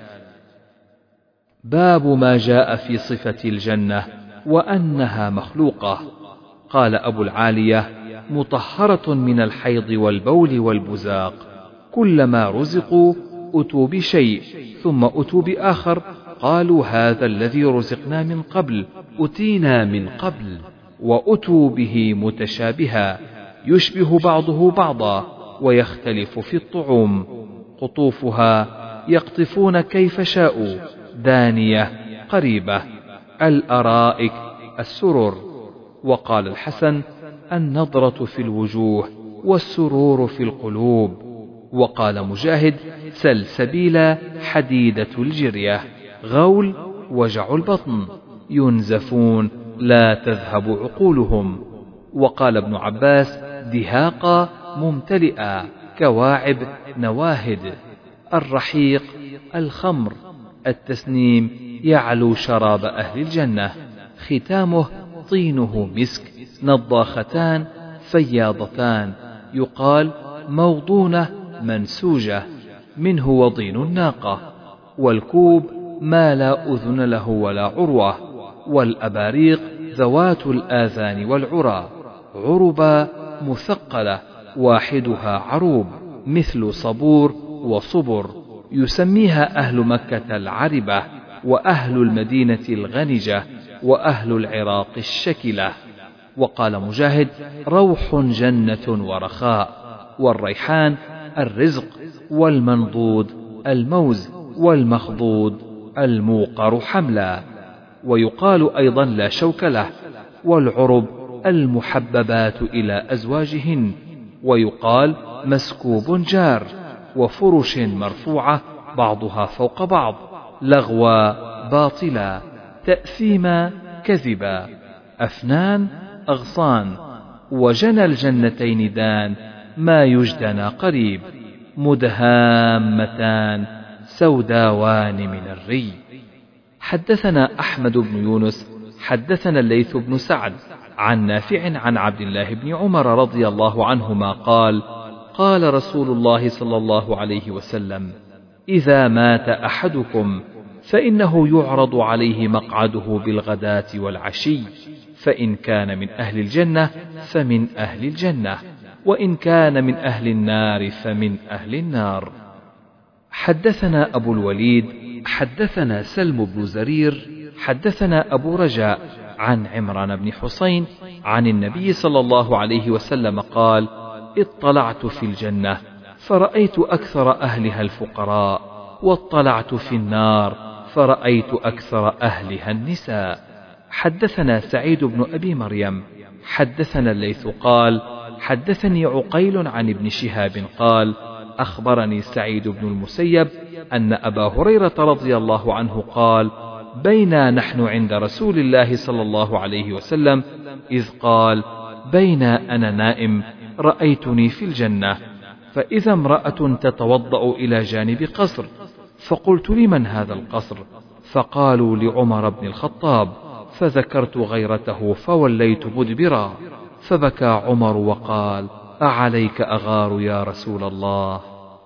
باب ما جاء في صفة الجنة وأنها مخلوقة. قال أبو العالية: مطهرة من الحيض والبول والبزاق، كلما رزقوا أتوا بشيء ثم أتوا بآخر، قالوا هذا الذي رزقنا من قبل أتينا من قبل، وأتوا به متشابها يشبه بعضه بعضا ويختلف في الطعوم، قطوفها يقطفون كيف شاءوا، دانية قريبة، الأرائك السرر. وقال الحسن: النضرة في الوجوه والسرور في القلوب. وقال مجاهد: سلسبيلا حديدة الجرية، غول وجع البطن، ينزفون لا تذهب عقولهم. وقال ابن عباس: دهاقا ممتلئا، كواعب نواهد، الرحيق الخمر، التسنيم يعلو شراب أهل الجنة، ختامه طينه مسك، نضاختان فياضتان، يقال موضونة منسوجة، منه وضين الناقة، والكوب ما لا أذن له ولا عروة، والأباريق ذوات الآذان والعرى، عربا مثقلة، واحدها عروب مثل صبور وصبر، يسميها أهل مكة العربة، وأهل المدينة الغنجة، وأهل العراق الشكلة. وقال مجاهد: روح جنة ورخاء. والريحان الرزق، والمنضود الموز، والمخضود الموقر حملا. ويقال أيضا لا شوك له. والعرب المحببات إلى أزواجهن. ويقال مسكوب جار. وفرش مرفوعة بعضها فوق بعض، لغوا باطلا، تأثيما كذبا، أفنان أغصان. وجنى الجنتين دان، ما يجدنى قريب، مدهامتان سوداوان من الري. حدثنا أحمد بن يونس حدثنا الليث بن سعد عن نافع عن عبد الله بن عمر رضي الله عنهما قال: قال رسول الله صلى الله عليه وسلم: إذا مات أحدكم فإنه يعرض عليه مقعده بالغداة والعشي، فإن كان من أهل الجنة فمن أهل الجنة، وإن كان من أهل النار فمن أهل النار. حدثنا أبو الوليد حدثنا سلم بن زرير حدثنا أبو رجاء عن عمران بن حسين عن النبي صلى الله عليه وسلم قال: اطلعت في الجنة فرأيت أكثر أهلها الفقراء، واطلعت في النار فرأيت أكثر أهلها النساء. حدثنا سعيد بن أبي مريم حدثنا الليث قال: حدثني عقيل عن ابن شهاب قال: أخبرني سعيد بن المسيب أن أبا هريرة رضي الله عنه قال: بينا نحن عند رسول الله صلى الله عليه وسلم إذ قال: بينا أنا نائم رأيتني في الجنة، فإذا امرأة تتوضأ إلى جانب قصر، فقلت: لمن هذا القصر؟ فقالوا: لعمر بن الخطاب، فذكرت غيرته فوليت مدبرا، فبكى عمر وقال: أعليك أغار يا رسول الله.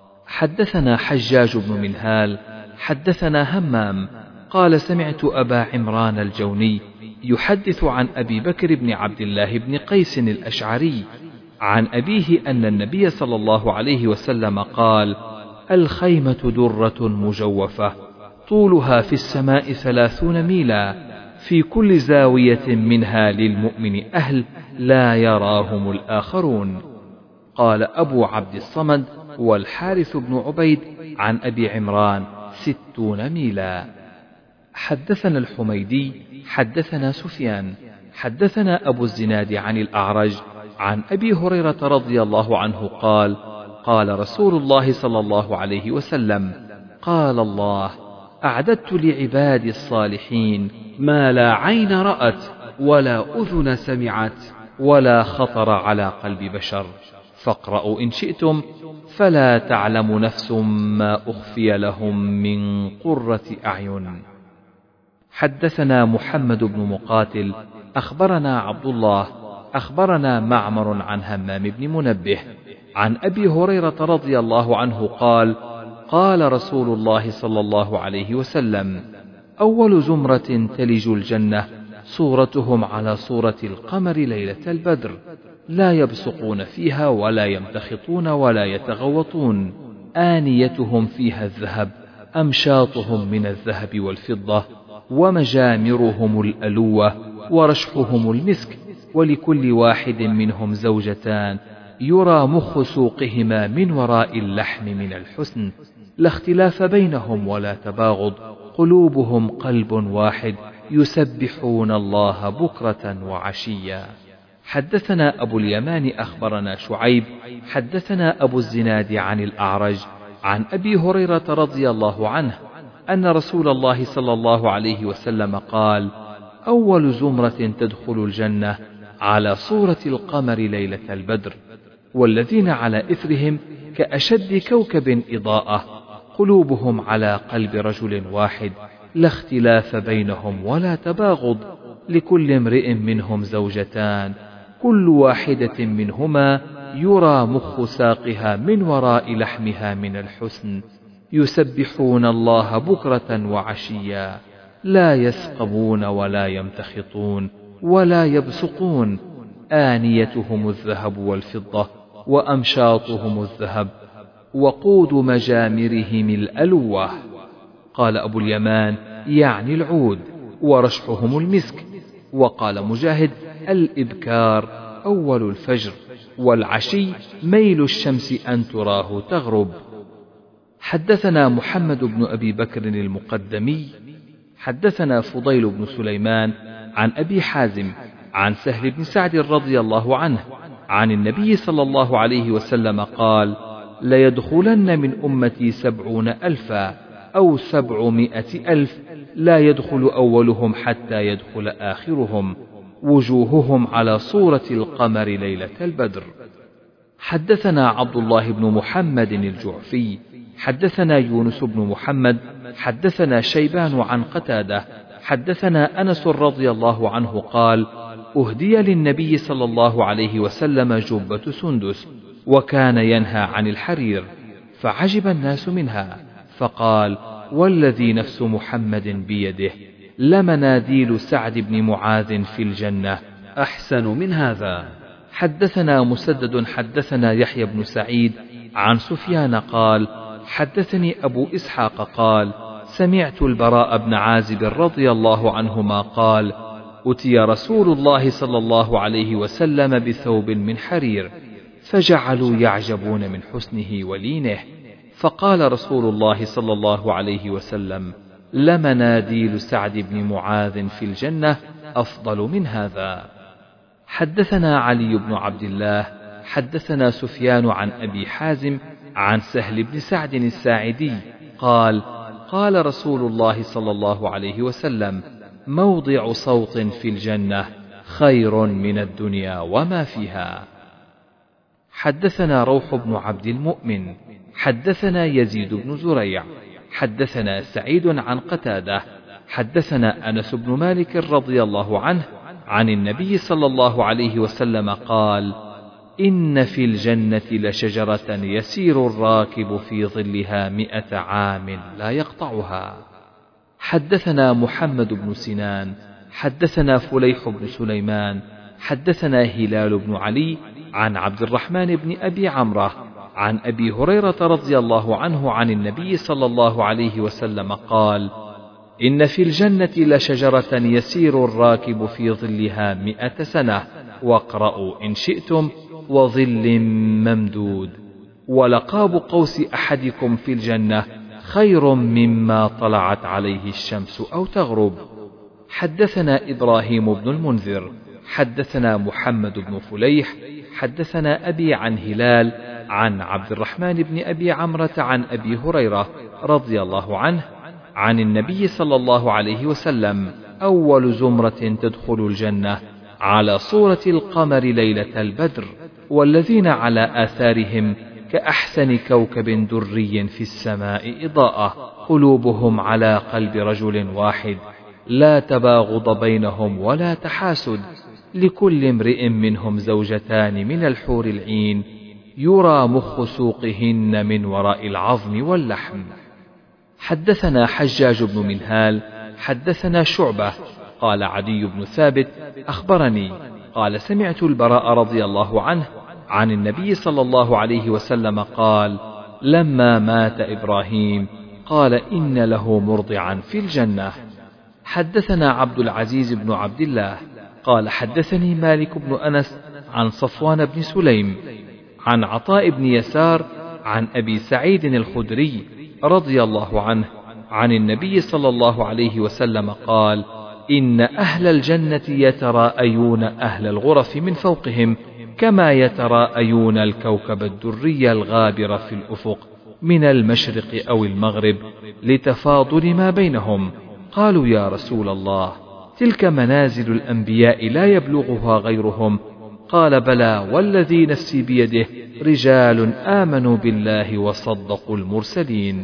حدثنا حجاج بن منهال حدثنا همام قال: سمعت أبا عمران الجوني يحدث عن أبي بكر بن عبد الله بن قيس الأشعري عن أبيه أن النبي صلى الله عليه وسلم قال: الخيمة درة مجوفة طولها في السماء ثلاثون ميلا، في كل زاوية منها للمؤمن أهل لا يراهم الآخرون. قال أبو عبد الصمد والحارث بن عبيد عن أبي عمران: ستون ميلا. حدثنا الحميدي حدثنا سفيان حدثنا أبو الزناد عن الأعرج عن أبي هريرة رضي الله عنه قال: قال رسول الله صلى الله عليه وسلم: قال الله: أعددت لعبادي الصالحين ما لا عين رأت ولا أذن سمعت ولا خطر على قلب بشر، فاقرأوا إن شئتم، فلا تعلم نفس ما أخفي لهم من قرة أعين. حدثنا محمد بن مقاتل أخبرنا عبد الله أخبرنا معمر عن همام بن منبه عن أبي هريرة رضي الله عنه قال: قال رسول الله صلى الله عليه وسلم: أول زمرة تلج الجنة صورتهم على صورة القمر ليلة البدر، لا يبصقون فيها ولا يمتخطون ولا يتغوطون، آنيتهم فيها الذهب، أمشاطهم من الذهب والفضة، ومجامرهم الألوة، ورشحهم المسك، ولكل واحد منهم زوجتان يرى مخ سوقهما من وراء اللحم من الحسن، لا اختلاف بينهم ولا تباغض، قلوبهم قلب واحد، يسبحون الله بكرة وعشيا. حدثنا أبو اليمان أخبرنا شعيب حدثنا أبو الزناد عن الأعرج عن أبي هريرة رضي الله عنه أن رسول الله صلى الله عليه وسلم قال: أول زمرة تدخل الجنة على صورة القمر ليلة البدر، والذين على إثرهم كأشد كوكب إضاءة، قلوبهم على قلب رجل واحد، لا اختلاف بينهم ولا تباغض، لكل امرئ منهم زوجتان، كل واحدة منهما يرى مخ ساقها من وراء لحمها من الحسن، يسبحون الله بكرة وعشيا، لا يسقمون ولا يمتخطون ولا يبصقون، آنيتهم الذهب والفضة، وأمشاطهم الذهب، وقود مجامرهم الألوة. قال أبو اليمان: يعني العود، ورشحهم المسك. وقال مجاهد: الإبكار أول الفجر، والعشي ميل الشمس أن تراه تغرب. حدثنا محمد بن أبي بكر المقدمي حدثنا فضيل بن سليمان عن أبي حازم عن سهل بن سعد رضي الله عنه عن النبي صلى الله عليه وسلم قال: ليدخلن من أمتي سبعون ألفا أو سبعمائة ألف، لا يدخل أولهم حتى يدخل آخرهم، وجوههم على صورة القمر ليلة البدر. حدثنا عبد الله بن محمد الجعفي حدثنا يونس بن محمد حدثنا شيبان عن قتادة حدثنا أنس رضي الله عنه قال: أهدي للنبي صلى الله عليه وسلم جبة سندس، وكان ينهى عن الحرير، فعجب الناس منها، فقال: والذي نفس محمد بيده لمناديل سعد بن معاذ في الجنة أحسن من هذا. حدثنا مسدد حدثنا يحيى بن سعيد عن سفيان قال: حدثني أبو إسحاق قال: سمعت البراء بن عازب رضي الله عنهما قال: أتي رسول الله صلى الله عليه وسلم بثوب من حرير، فجعلوا يعجبون من حسنه ولينه، فقال رسول الله صلى الله عليه وسلم: لمناديل سعد بن معاذ في الجنة أفضل من هذا. حدثنا علي بن عبد الله حدثنا سفيان عن أبي حازم عن سهل بن سعد الساعدي قال: قال رسول الله صلى الله عليه وسلم: موضع صوت في الجنة خير من الدنيا وما فيها. حدثنا روح بن عبد المؤمن حدثنا يزيد بن زريع حدثنا سعيد عن قتادة حدثنا أنس بن مالك رضي الله عنه عن النبي صلى الله عليه وسلم قال: إن في الجنة لشجرة يسير الراكب في ظلها مئة عام لا يقطعها. حدثنا محمد بن سنان حدثنا فليح بن سليمان حدثنا هلال بن علي عن عبد الرحمن بن أبي عمرة عن أبي هريرة رضي الله عنه عن النبي صلى الله عليه وسلم قال: إن في الجنة لشجرة يسير الراكب في ظلها مئة سنة، واقرأوا إن شئتم: وظل ممدود. ولقاب قوس أحدكم في الجنة خير مما طلعت عليه الشمس أو تغرب. حدثنا إبراهيم بن المنذر حدثنا محمد بن فليح حدثنا أبي عن هلال عن عبد الرحمن بن أبي عمرة عن أبي هريرة رضي الله عنه عن النبي صلى الله عليه وسلم: أول زمرة تدخل الجنة على صورة القمر ليلة البدر، والذين على آثارهم كأحسن كوكب دري في السماء إضاءة، قلوبهم على قلب رجل واحد، لا تباغض بينهم ولا تحاسد، لكل امرئ منهم زوجتان من الحور العين، يرى مخ سوقهن من وراء العظم واللحم. حدثنا حجاج بن منهال حدثنا شعبة قال عدي بن ثابت أخبرني قال: سمعت البراء رضي الله عنه عن النبي صلى الله عليه وسلم قال: لما مات إبراهيم قال: إن له مرضعا في الجنة. حدثنا عبد العزيز بن عبد الله قال: حدثني مالك بن أنس عن صفوان بن سليم عن عطاء بن يسار عن أبي سعيد الخدري رضي الله عنه عن النبي صلى الله عليه وسلم قال: إن أهل الجنة يتراءيون أهل الغرف من فوقهم كما يتراءيون الكوكب الدري الغابر في الأفق من المشرق أو المغرب، لتفاضل ما بينهم. قالوا: يا رسول الله، تلك منازل الأنبياء لا يبلغها غيرهم. قال: بلى والذي نفسي بيده، رجال آمنوا بالله وصدقوا المرسلين.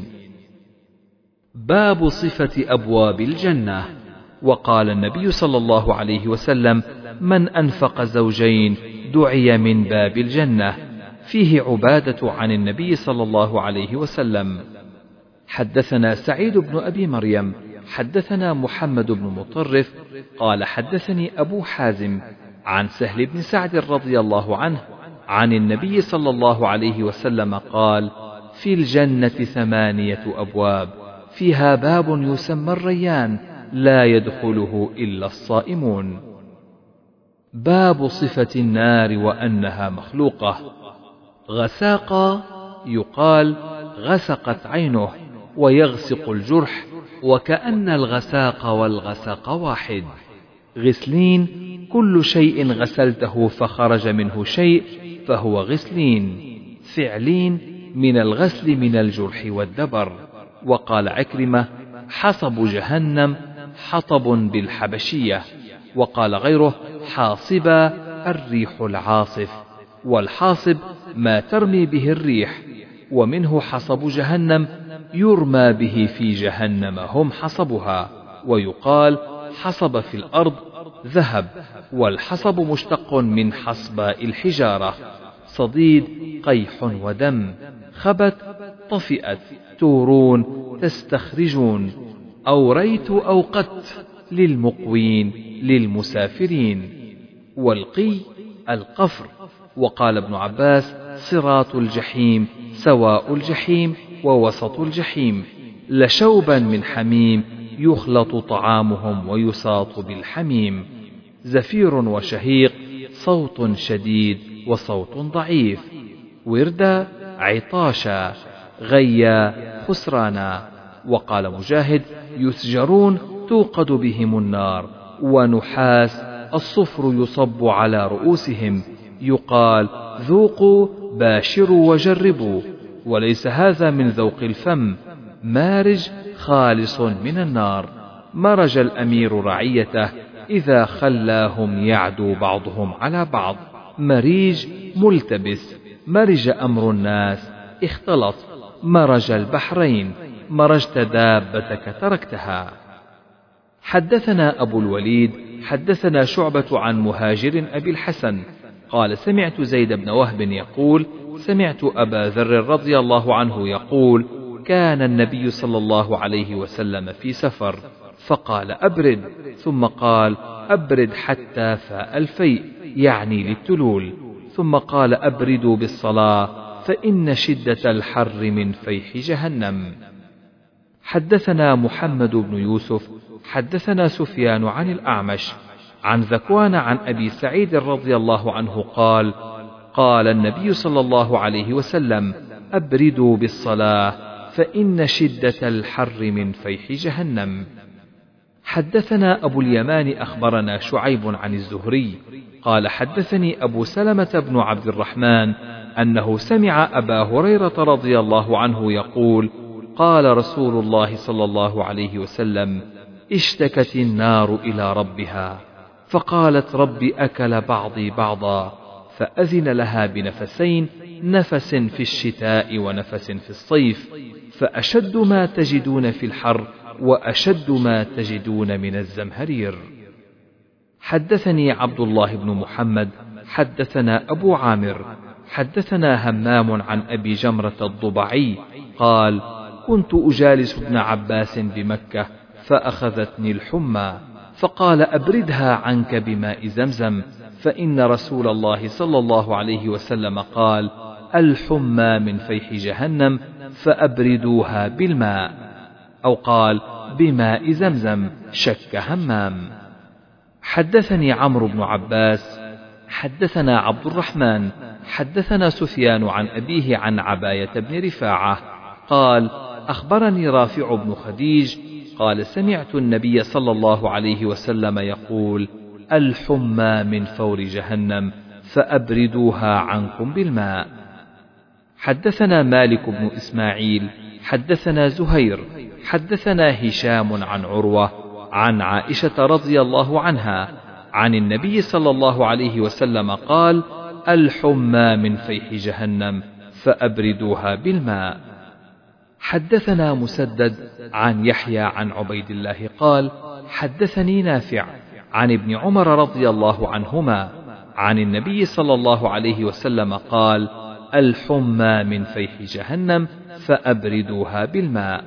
باب صفة أبواب الجنة. وقال النبي صلى الله عليه وسلم: من أنفق زوجين دعي من باب الجنة. فيه عبادة عن النبي صلى الله عليه وسلم. حدثنا سعيد بن أبي مريم حدثنا محمد بن مطرف قال: حدثني أبو حازم عن سهل بن سعد رضي الله عنه عن النبي صلى الله عليه وسلم قال: في الجنة ثمانية أبواب، فيها باب يسمى الريان لا يدخله إلا الصائمون. باب صفة النار وأنها مخلوقة. غساقا يقال غسقت عينه، ويغسق الجرح، وكأن الغساق والغسق واحد. غسلين كل شيء غسلته فخرج منه شيء فهو غسلين. فعلين من الغسل من الجرح والدبر. وقال عكرمة حصب جهنم حطب بالحبشية. وقال غيره حاصبا الريح العاصف، والحاصب ما ترمي به الريح. ومنه حصب جهنم يرمى به في جهنم هم حصبها. ويقال حصب في الأرض ذهب، والحصب مشتق من حصباء الحجارة. صديد قيح ودم. خبت طفئت. تورون تستخرجون. أوريت أوقدت للمقوين للمسافرين. والقي القفر. وقال ابن عباس صراط الجحيم سواء الجحيم ووسط الجحيم. لشوبا من حميم يخلط طعامهم ويساط بالحميم. زفير وشهيق صوت شديد وصوت ضعيف. وردا عطاشا. غيا خسرانا. وقال مجاهد يسجرون توقد بهم النار. ونحاس الصفر يصب على رؤوسهم. يقال ذوقوا باشروا وجربوا. وليس هذا من ذوق الفم. مارج خالص من النار. مرج الأمير رعيته إذا خلاهم يعدو بعضهم على بعض. مريج ملتبس. مرج أمر الناس اختلط. مرج البحرين. مرجت دابتك تركتها. حدثنا أبو الوليد حدثنا شعبة عن مهاجر أبي الحسن قال سمعت زيد بن وهب يقول سمعت أبا ذر رضي الله عنه يقول كان النبي صلى الله عليه وسلم في سفر فقال أبرد، ثم قال أبرد حتى فاء الفيء يعني للتلول، ثم قال أبردوا بالصلاة فإن شدة الحر من فيح جهنم. حدثنا محمد بن يوسف حدثنا سفيان عن الأعمش عن ذكوان عن أبي سعيد رضي الله عنه قال قال النبي صلى الله عليه وسلم أبردوا بالصلاة فإن شدة الحر من فيح جهنم. حدثنا أبو اليمان أخبرنا شعيب عن الزهري قال حدثني أبو سلمة بن عبد الرحمن أنه سمع أبا هريرة رضي الله عنه يقول قال رسول الله صلى الله عليه وسلم اشتكت النار إلى ربها فقالت رب أكل بعضي بعضا، فأذن لها بنفسين، نفس في الشتاء ونفس في الصيف، فأشد ما تجدون في الحر وأشد ما تجدون من الزمهرير. حدثني عبد الله بن محمد حدثنا أبو عامر حدثنا همام عن أبي جمرة الضبعي قال كنت أجالس ابن عباس بمكة فأخذتني الحمى فقال أبردها عنك بماء زمزم، فإن رسول الله صلى الله عليه وسلم قال الحمى من فيح جهنم فأبردوها بالماء، أو قال بماء زمزم، شك همام. حدثني عمرو بن عباس حدثنا عبد الرحمن حدثنا سفيان عن أبيه عن عباية بن رفاعة قال أخبرني رافع بن خديج قال سمعت النبي صلى الله عليه وسلم يقول الحمى من فور جهنم فأبردوها عنكم بالماء. حدثنا مالك بن إسماعيل حدثنا زهير حدثنا هشام عن عروة عن عائشة رضي الله عنها عن النبي صلى الله عليه وسلم قال الحمى من فيح جهنم فأبردوها بالماء. حدثنا مسدد عن يحيى عن عبيد الله قال حدثني نافع عن ابن عمر رضي الله عنهما عن النبي صلى الله عليه وسلم قال الحمى من فيح جهنم فأبردوها بالماء.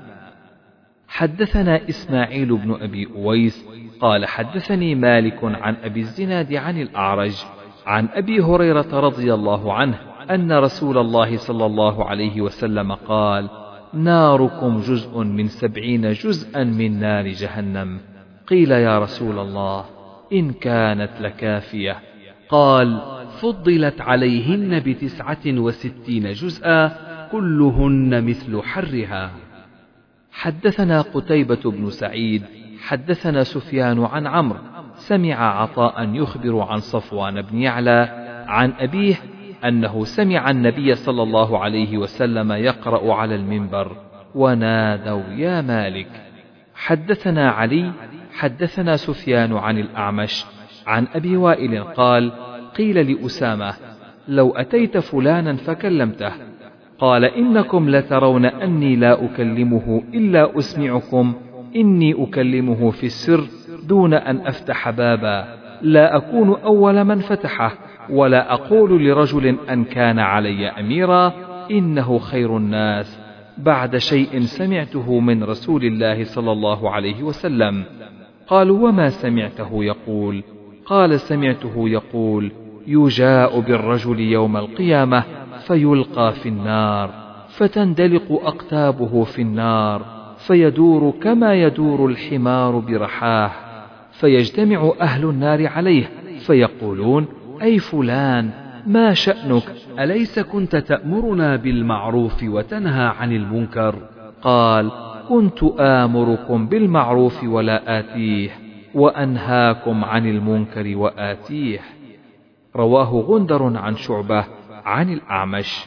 حدثنا إسماعيل بن أبي أويس قال حدثني مالك عن أبي الزناد عن الأعرج عن أبي هريرة رضي الله عنه أن رسول الله صلى الله عليه وسلم قال ناركم جزء من سبعين جزءا من نار جهنم. قيل يا رسول الله إن كانت لكافية؟ قال فضلت عليهن بتسعة وستين جزءا كلهن مثل حرها. حدثنا قتيبة بن سعيد حدثنا سفيان عن عمرو سمع عطاء يخبر عن صفوان بن يعلى عن أبيه أنه سمع النبي صلى الله عليه وسلم يقرأ على المنبر ونادوا يا مالك. حدثنا علي حدثنا سفيان عن الأعمش عن أبي وائل قال قيل لأسامة لو أتيت فلانا فكلمته قال إنكم لترون أني لا أكلمه إلا أسمعكم إني أكلمه في السر دون أن أفتح بابا لا أكون أول من فتحه ولا أقول لرجل أن كان علي أميرا إنه خير الناس بعد شيء سمعته من رسول الله صلى الله عليه وسلم. قالوا وما سمعته يقول؟ قال سمعته يقول يجاء بالرجل يوم القيامة فيلقى في النار فتندلق أقتابه في النار فيدور كما يدور الحمار برحاه فيجتمع أهل النار عليه فيقولون أي فلان ما شأنك؟ أليس كنت تأمرنا بالمعروف وتنهى عن المنكر؟ قال كنت آمركم بالمعروف ولا آتيه وأنهاكم عن المنكر وآتيه. رواه غندر عن شعبة عن الأعمش.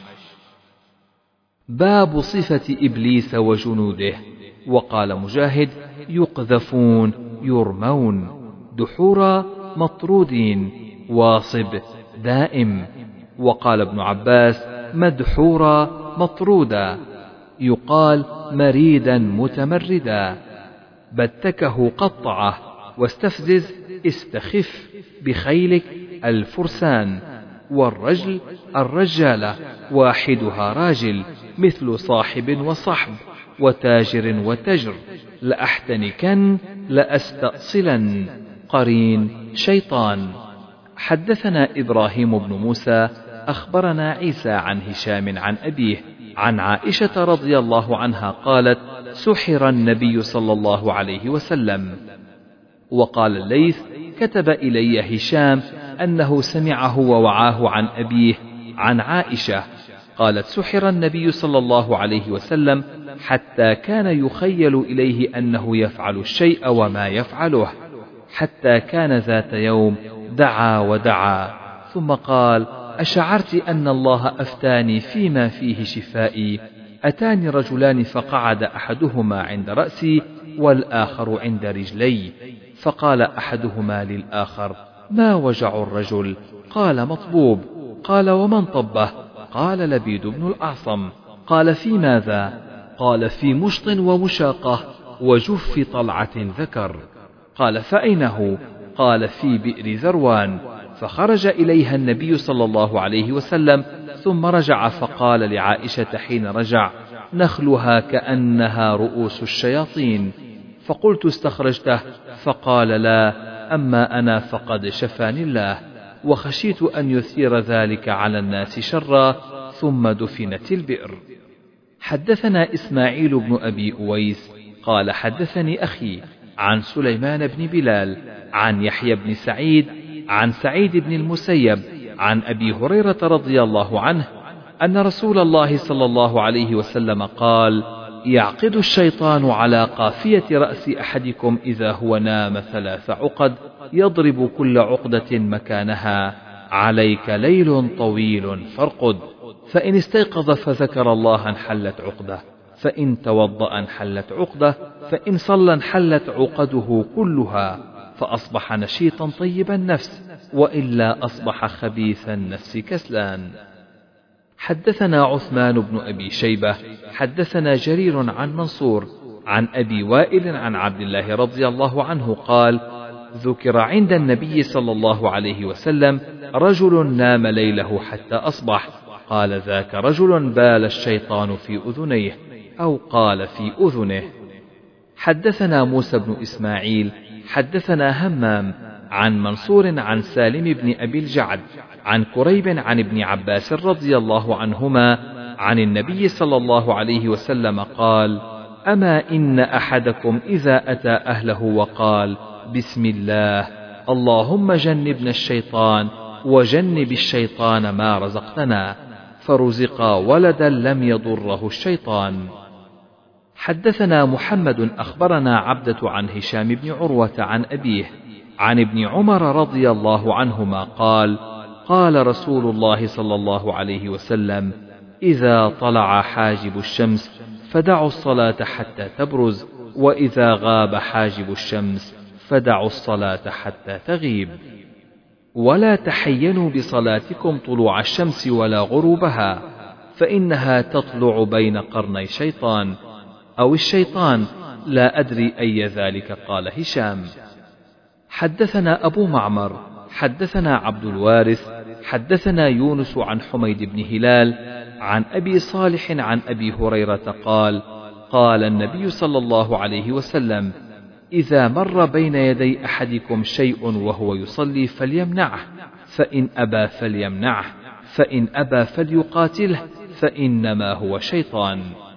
باب صفة إبليس وجنوده. وقال مجاهد يقذفون يرمون دحورا مطرودين واصب دائم. وقال ابن عباس مدحورا مطرودا يقال مريدا متمردا. بتكه قطعه واستفزز استخف بخيلك الفرسان. والرجل الرجالة واحدها راجل مثل صاحب وصحب وتاجر وتجر. لأحتنكن لأستأصلن قرين شيطان. حدثنا إبراهيم بن موسى أخبرنا عيسى عن هشام عن أبيه عن عائشة رضي الله عنها قالت سحر النبي صلى الله عليه وسلم. وقال الليث كتب إلي هشام أنه سمعه ووعاه عن أبيه عن عائشة قالت سحر النبي صلى الله عليه وسلم حتى كان يخيل إليه أنه يفعل الشيء وما يفعله حتى كان ذات يوم دعا ودعا ثم قال أشعرت أن الله أفتاني فيما فيه شفائي؟ أتاني رجلان فقعد أحدهما عند رأسي والآخر عند رجلي فقال أحدهما للآخر ما وجع الرجل؟ قال مطبوب. قال ومن طبه؟ قال لبيد بن الأعصم. قال في ماذا؟ قال في مشط ومشاقة وجف طلعة ذكر. قال فأين هو؟ قال في بئر ذروان. فخرج إليها النبي صلى الله عليه وسلم ثم رجع فقال لعائشة حين رجع نخلها كأنها رؤوس الشياطين. فقلت استخرجته؟ فقال لا أما أنا فقد شفاني الله وخشيت أن يثير ذلك على الناس شرا. ثم دفنت البئر. حدثنا إسماعيل بن أبي أويس قال حدثني أخي عن سليمان بن بلال عن يحيى بن سعيد عن سعيد بن المسيب عن أبي هريرة رضي الله عنه أن رسول الله صلى الله عليه وسلم قال يعقد الشيطان على قافية رأس أحدكم إذا هو نام ثلاث عقد يضرب كل عقدة مكانها عليك ليل طويل فارقد فإن استيقظ فذكر الله انحلت عقدة فإن توضأ انحلت عقدة فإن صلى انحلت عقده كلها فأصبح نشيطا طيب النفس وإلا أصبح خبيث النفس كسلان. حدثنا عثمان بن أبي شيبة حدثنا جرير عن منصور عن أبي وائل عن عبد الله رضي الله عنه قال ذكر عند النبي صلى الله عليه وسلم رجل نام ليله حتى أصبح قال ذاك رجل بال الشيطان في أذنيه أو قال في أذنه. حدثنا موسى بن إسماعيل حدثنا همام عن منصور عن سالم بن أبي الجعد عن كريب عن ابن عباس رضي الله عنهما عن النبي صلى الله عليه وسلم قال: أما إن أحدكم إذا أتى أهله وقال: بسم الله اللهم جنبنا الشيطان وجنب الشيطان ما رزقتنا، فرزق ولدا لم يضره الشيطان. حدثنا محمد أخبرنا عبدة عن هشام بن عروة عن أبيه عن ابن عمر رضي الله عنهما قال: قال رسول الله صلى الله عليه وسلم: إذا طلع حاجب الشمس فدعوا الصلاة حتى تبرز، وإذا غاب حاجب الشمس فدعوا الصلاة حتى تغيب. ولا تحينوا بصلاتكم طلوع الشمس ولا غروبها، فإنها تطلع بين قرني شيطان أو الشيطان، لا أدري أي ذلك. قال هشام. حدثنا أبو معمر حدثنا عبد الوارث حدثنا يونس عن حميد بن هلال عن أبي صالح عن أبي هريرة قال: قال النبي صلى الله عليه وسلم: إذا مر بين يدي أحدكم شيء وهو يصلي فليمنعه، فإن أبى فليمنعه، فإن أبى فليقاتله، فإنما هو شيطان.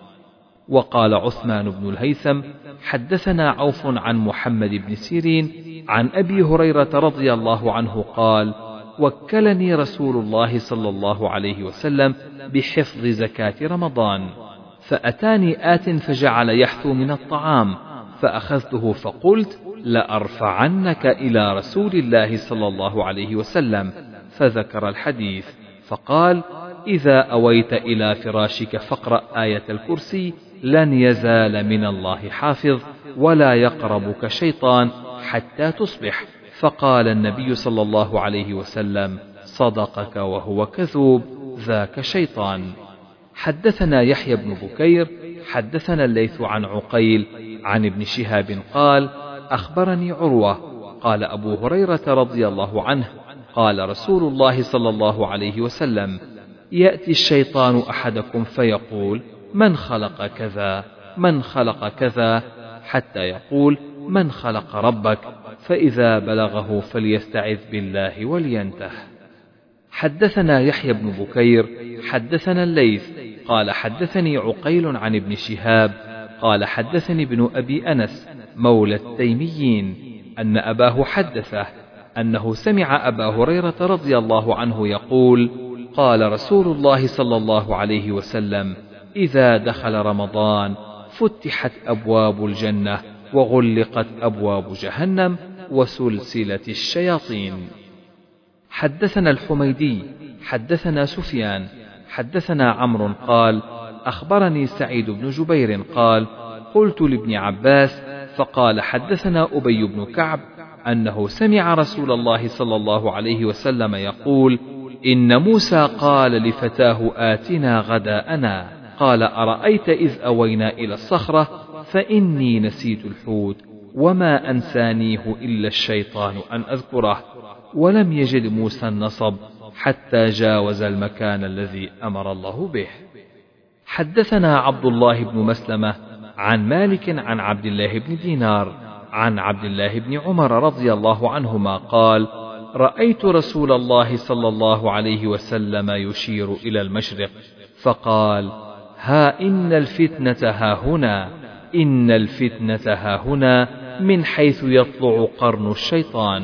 وقال عثمان بن الهيثم: حدثنا عوف عن محمد بن سيرين عن أبي هريرة رضي الله عنه قال: وكلني رسول الله صلى الله عليه وسلم بحفظ زكاة رمضان، فأتاني آت فجعل يحثو من الطعام، فأخذته فقلت: لأرفعنك إلى رسول الله صلى الله عليه وسلم، فذكر الحديث، فقال: إذا أويت إلى فراشك فاقرأ آية الكرسي، لن يزال من الله حافظ، ولا يقربك شيطان حتى تصبح. فقال النبي صلى الله عليه وسلم: صدقك وهو كذوب، ذاك شيطان. حدثنا يحيى بن بكير حدثنا الليث عن عقيل عن ابن شهاب قال: أخبرني عروة قال أبو هريرة رضي الله عنه: قال رسول الله صلى الله عليه وسلم: يأتي الشيطان أحدكم فيقول: من خلق كذا، من خلق كذا، حتى يقول: من خلق ربك، فإذا بلغه فليستعذ بالله ولينته. حدثنا يحيى بن بكير حدثنا الليث قال: حدثني عقيل عن ابن شهاب قال: حدثني ابن أبي أنس مولى التيميين أن أباه حدثه أنه سمع أبا هريرة رضي الله عنه يقول: قال رسول الله صلى الله عليه وسلم: إذا دخل رمضان فتحت أبواب الجنة وغلقت أبواب جهنم وسلسلة الشياطين. حدثنا الحميدي حدثنا سفيان حدثنا عمرو قال: أخبرني سعيد بن جبير قال: قلت لابن عباس فقال: حدثنا أبي بن كعب أنه سمع رسول الله صلى الله عليه وسلم يقول: إن موسى قال لفتاه آتنا غداءنا، قال: أرأيت إذ أوينا إلى الصخرة فإني نسيت الحوت وما أنسانيه إلا الشيطان أن أذكره. ولم يجد موسى النصب حتى جاوز المكان الذي أمر الله به. حدثنا عبد الله بن مسلمة عن مالك عن عبد الله بن دينار عن عبد الله بن عمر رضي الله عنهما قال: رأيت رسول الله صلى الله عليه وسلم يشير إلى المشرق فقال: ها إن الفتنة ها هنا، إن الفتنة ها هنا، من حيث يطلع قرن الشيطان.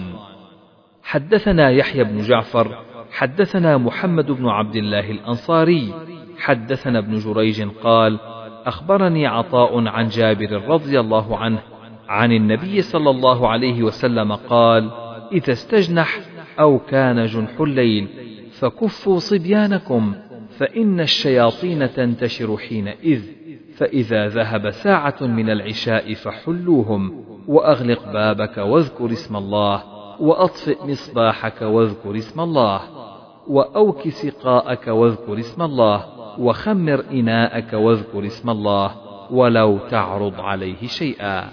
حدثنا يحيى بن جعفر حدثنا محمد بن عبد الله الأنصاري حدثنا ابن جريج قال: أخبرني عطاء عن جابر رضي الله عنه عن النبي صلى الله عليه وسلم قال: إذا استجنح أو كان جنح الليل فكفوا صبيانكم، فإن الشياطين تنتشر حينئذ، فإذا ذهب ساعة من العشاء فحلوهم، وأغلق بابك واذكر اسم الله، وأطفئ مصباحك واذكر اسم الله، وأوك سقاءك واذكر اسم الله، وخمر إناءك واذكر اسم الله، ولو تعرض عليه شيئا.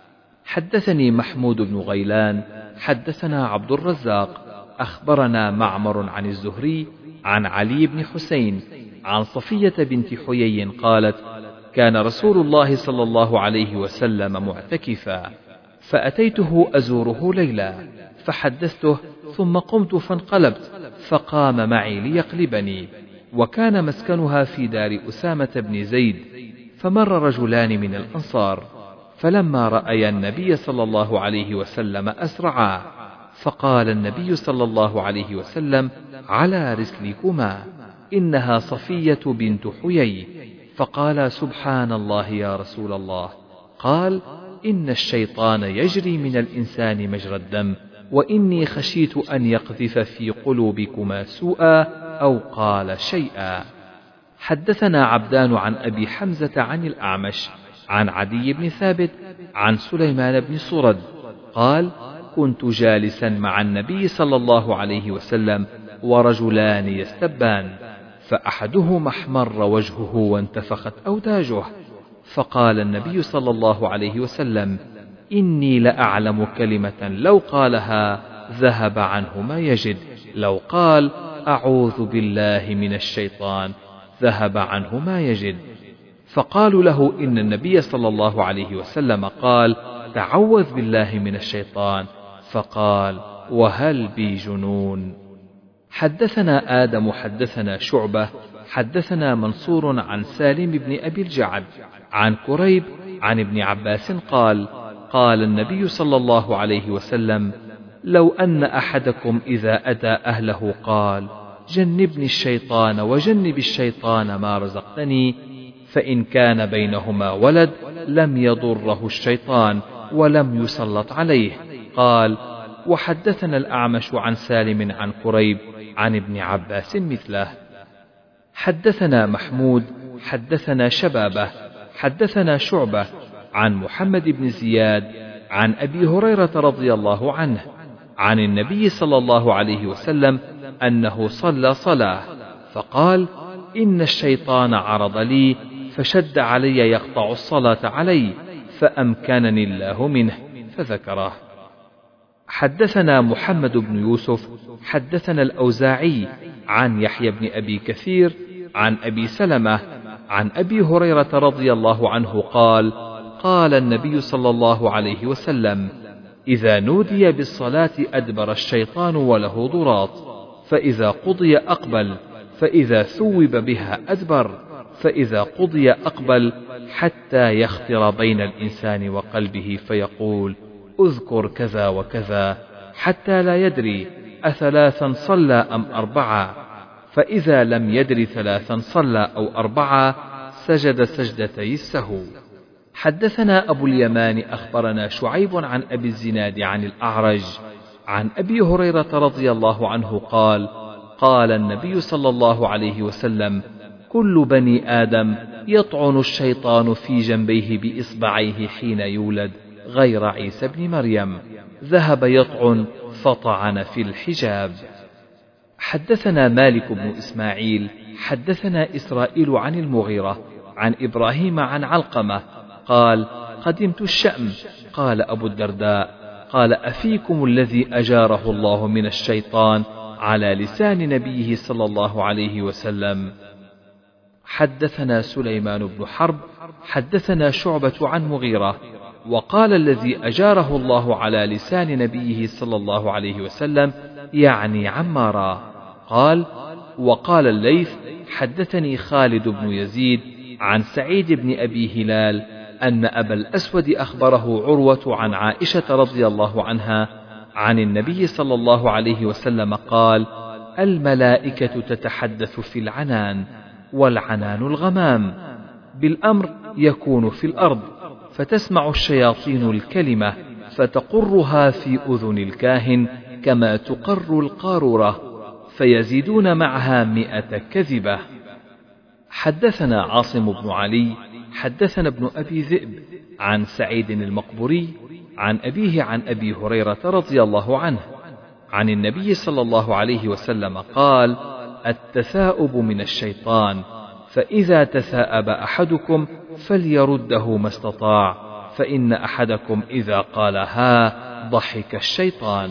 حدثني محمود بن غيلان حدثنا عبد الرزاق أخبرنا معمر عن الزهري عن علي بن حسين عن صفية بنت حيي قالت: كان رسول الله صلى الله عليه وسلم معتكفا، فأتيته أزوره ليلا، فحدثته ثم قمت فانقلبت، فقام معي ليقلبني، وكان مسكنها في دار أسامة بن زيد، فمر رجلان من الأنصار، فلما رأيا النبي صلى الله عليه وسلم أسرعا، فقال النبي صلى الله عليه وسلم: على رسلكما، إنها صفية بنت حيي. فقال: سبحان الله يا رسول الله. قال: إن الشيطان يجري من الإنسان مجرى الدم، وإني خشيت أن يقذف في قلوبكما سوءا أو قال شيئا. حدثنا عبدان عن أبي حمزة عن الأعمش عن عدي بن ثابت عن سليمان بن صرد قال: كنت جالسا مع النبي صلى الله عليه وسلم ورجلان يستبان، فأحدهما احمر وجهه وانتفخت أوداجه، فقال النبي صلى الله عليه وسلم: إني لأعلم كلمة لو قالها ذهب عنه ما يجد، لو قال: أعوذ بالله من الشيطان، ذهب عنه ما يجد. فقالوا له: إن النبي صلى الله عليه وسلم قال: تعوذ بالله من الشيطان. فقال: وهل بي جنون؟ حدثنا آدم حدثنا شعبة حدثنا منصور عن سالم بن أبي الجعد عن كريب عن ابن عباس قال: قال النبي صلى الله عليه وسلم: لو أن أحدكم إذا أتى أهله قال: جنبني الشيطان وجنب الشيطان ما رزقتني، فإن كان بينهما ولد لم يضره الشيطان ولم يسلط عليه. قال: وحدثنا الأعمش عن سالم عن كريب عن ابن عباس مثله. حدثنا محمود حدثنا شبابه حدثنا شعبة عن محمد بن زياد عن أبي هريرة رضي الله عنه عن النبي صلى الله عليه وسلم أنه صلى صلاة فقال: إن الشيطان عرض لي فشد علي يقطع الصلاة علي، فأمكنني الله منه، فذكره. حدثنا محمد بن يوسف حدثنا الأوزاعي عن يحيى بن أبي كثير عن أبي سلمة عن أبي هريرة رضي الله عنه قال: قال النبي صلى الله عليه وسلم: إذا نودي بالصلاة أدبر الشيطان وله ضراط، فإذا قضي أقبل، فإذا ثوب بها أدبر، فإذا قضي أقبل، حتى يخطر بين الإنسان وقلبه فيقول: اذكر كذا وكذا، حتى لا يدري أثلاثا صلى أم أربعة، فإذا لم يدر ثلاثا صلى أو أربعة سجد سجدتي السهو. حدثنا أبو اليمان أخبرنا شعيب عن أبي الزناد عن الأعرج عن أبي هريرة رضي الله عنه قال: قال النبي صلى الله عليه وسلم: كل بني آدم يطعن الشيطان في جنبيه بإصبعيه حين يولد، غير عيسى بن مريم، ذهب يطعن فطعن في الحجاب. حدثنا مالك بن إسماعيل حدثنا إسرائيل عن المغيرة عن إبراهيم عن علقمة قال: قدمت الشأم. قال أبو الدرداء: قال: أفيكم الذي أجاره الله من الشيطان على لسان نبيه صلى الله عليه وسلم. حدثنا سليمان بن حرب حدثنا شعبة عن مغيرة وقال: الذي أجاره الله على لسان نبيه صلى الله عليه وسلم يعني عمارا. قال: وقال الليث: حدثني خالد بن يزيد عن سعيد بن أبي هلال أن أبا الأسود أخبره عروة عن عائشة رضي الله عنها عن النبي صلى الله عليه وسلم قال: الملائكة تتحدث في العنان، والعنان الغمام، بالأمر يكون في الأرض، فتسمع الشياطين الكلمة فتقرها في أذن الكاهن كما تقر القارورة، فيزيدون معها مئة كذبة. حدثنا عاصم بن علي حدثنا ابن أبي ذئب عن سعيد المقبوري عن أبيه عن أبي هريرة رضي الله عنه عن النبي صلى الله عليه وسلم قال: التثاؤب من الشيطان، فإذا تثاءب أحدكم فليرده ما استطاع، فإن أحدكم إذا قالها ضحك الشيطان.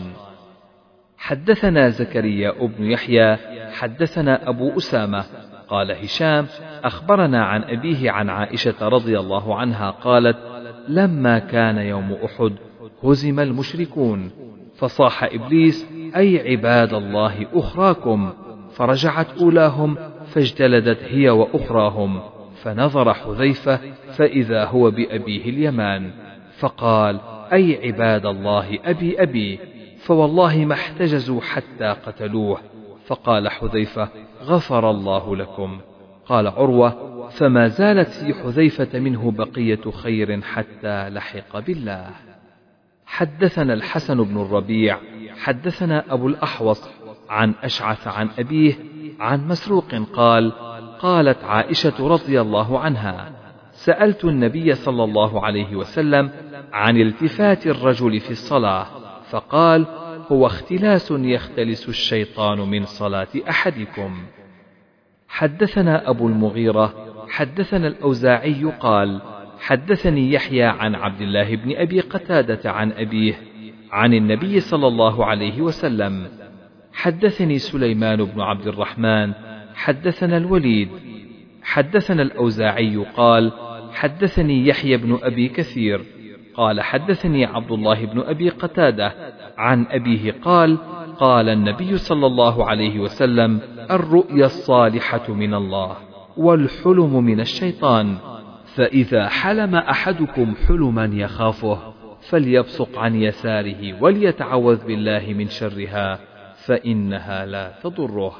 حدثنا زكريا بن يحيى حدثنا أبو أسامة قال هشام أخبرنا عن أبيه عن عائشة رضي الله عنها قالت: لما كان يوم أحد هزم المشركون، فصاح إبليس: أي عباد الله أخراكم، فرجعت أولاهم فاجتلدت هي وأخراهم، فنظر حذيفة فإذا هو بأبيه اليمان، فقال: أي عباد الله أبي أبي، فوالله ما احتجزوا حتى قتلوه. فقال حذيفة: غفر الله لكم. قال عروة: فما زالت في حذيفة منه بقية خير حتى لحق بالله. حدثنا الحسن بن الربيع حدثنا أبو الأحوص عن أشعث عن أبيه عن مسروق قال: قالت عائشة رضي الله عنها: سألت النبي صلى الله عليه وسلم عن التفات الرجل في الصلاة، فقال: هو اختلاس يختلس الشيطان من صلاة أحدكم. حدثنا أبو المغيرة حدثنا الأوزاعي قال: حدثني يحيى عن عبد الله بن أبي قتادة عن أبيه عن النبي صلى الله عليه وسلم. حدثني سليمان بن عبد الرحمن حدثنا الوليد حدثنا الأوزاعي قال: حدثني يحيى بن أبي كثير قال: حدثني عبد الله بن أبي قتادة عن أبيه قال: قال النبي صلى الله عليه وسلم: الرؤيا الصالحة من الله، والحلم من الشيطان، فإذا حلم أحدكم حلما يخافه فليبصق عن يساره وليتعوذ بالله من شرها فإنها لا تضره.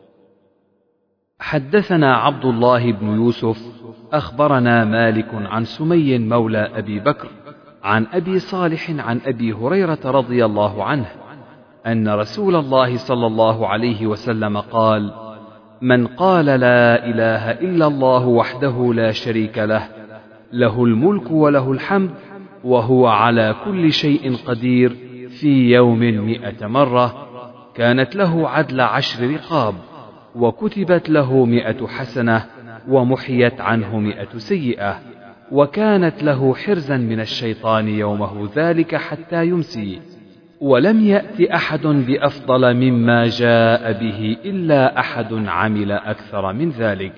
حدثنا عبد الله بن يوسف أخبرنا مالك عن سمي مولى أبي بكر عن أبي صالح عن أبي هريرة رضي الله عنه أن رسول الله صلى الله عليه وسلم قال: من قال لا إله إلا الله وحده لا شريك له، له الملك وله الحمد وهو على كل شيء قدير، في يوم مئة مرة، كانت له عدل عشر رقاب، وكتبت له مئة حسنة، ومحيت عنه مئة سيئة، وكانت له حرزا من الشيطان يومه ذلك حتى يمسي، ولم يأت أحد بأفضل مما جاء به إلا أحد عمل أكثر من ذلك.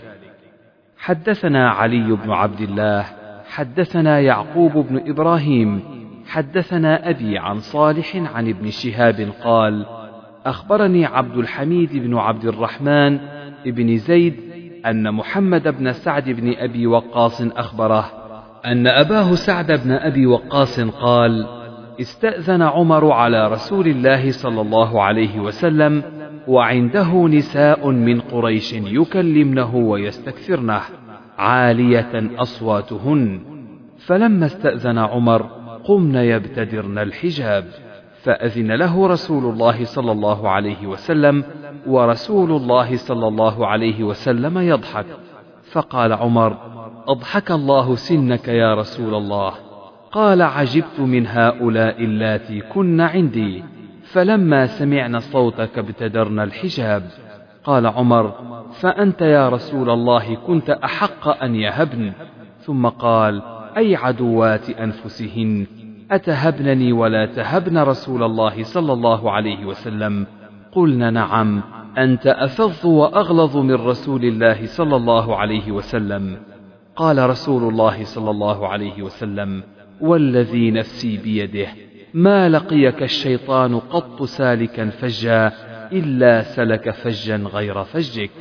حدثنا علي بن عبد الله حدثنا يعقوب بن إبراهيم حدثنا أبي عن صالح عن ابن شهاب قال: أخبرني عبد الحميد بن عبد الرحمن بن زيد أن محمد بن سعد بن أبي وقاص أخبره أن أباه سعد بن أبي وقاص قال: استأذن عمر على رسول الله صلى الله عليه وسلم وعنده نساء من قريش يكلمنه ويستكثرنه عالية أصواتهن، فلما استأذن عمر قمن يبتدرن الحجاب، فأذن له رسول الله صلى الله عليه وسلم، ورسول الله صلى الله عليه وسلم يضحك، فقال عمر: أضحك الله سنك يا رسول الله. قال: عجبت من هؤلاء اللاتي كن عندي، فلما سمعن صوتك ابتدرن الحجاب. قال عمر: فأنت يا رسول الله كنت أحق أن يهبن. ثم قال: أي عدوات أنفسهن، أتهبنني ولا تهبن رسول الله صلى الله عليه وسلم؟ قلنا: نعم، أنت أفظ وأغلظ من رسول الله صلى الله عليه وسلم. قال رسول الله صلى الله عليه وسلم: والذي نفسي بيده، ما لقيك الشيطان قط سالكا فجا إلا سلك فجا غير فجك.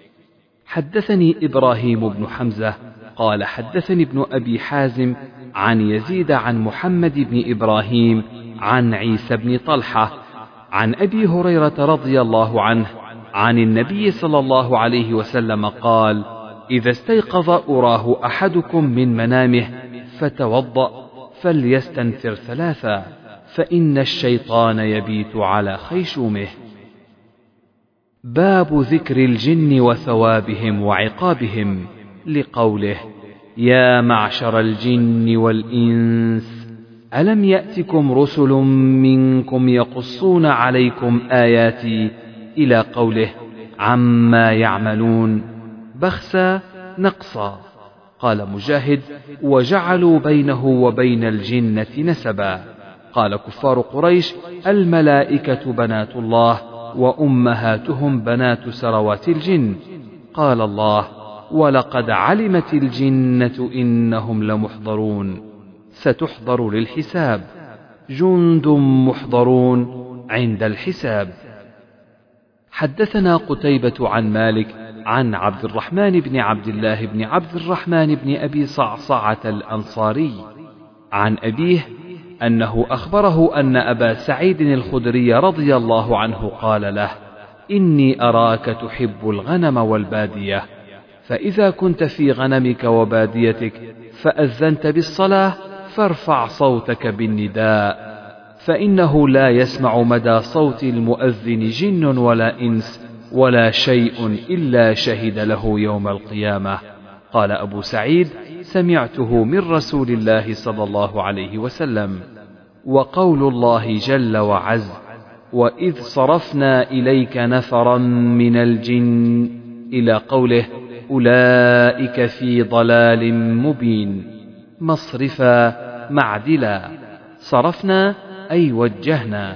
حدثني إبراهيم بن حمزة قال: حدثني ابن أبي حازم عن يزيد عن محمد بن إبراهيم عن عيسى بن طلحة عن أبي هريرة رضي الله عنه عن النبي صلى الله عليه وسلم قال: إذا استيقظ أراه أحدكم من منامه فتوضأ فليستنثر ثلاثا، فإن الشيطان يبيت على خيشومه. باب ذكر الجن وثوابهم وعقابهم، لقوله: يا معشر الجن والإنس ألم يأتكم رسل منكم يقصون عليكم آياتي، إلى قوله: عما يعملون، بخسا نقصا. قال مجاهد: وجعلوا بينه وبين الجنة نسبا. قال كفار قريش: الملائكة بنات الله وأمهاتهم بنات سروات الجن. قال الله: ولقد علمت الجنة إنهم لمحضرون، ستحضر للحساب، جند محضرون عند الحساب. حدثنا قتيبة عن مالك عن عبد الرحمن بن عبد الله بن عبد الرحمن بن أبي صعصعة الأنصاري عن أبيه أنه أخبره أن أبا سعيد الخدري رضي الله عنه قال له: إني أراك تحب الغنم والبادية، فإذا كنت في غنمك وباديتك فأذنت بالصلاة فارفع صوتك بالنداء، فإنه لا يسمع مدى صوت المؤذن جن ولا إنس ولا شيء إلا شهد له يوم القيامة. قال أبو سعيد: سمعته من رسول الله صلى الله عليه وسلم. وقول الله جل وعز: وإذ صرفنا إليك نفرا من الجن، إلى قوله: أولئك في ضلال مبين، مصرفا معدلا، صرفنا أي وجهنا.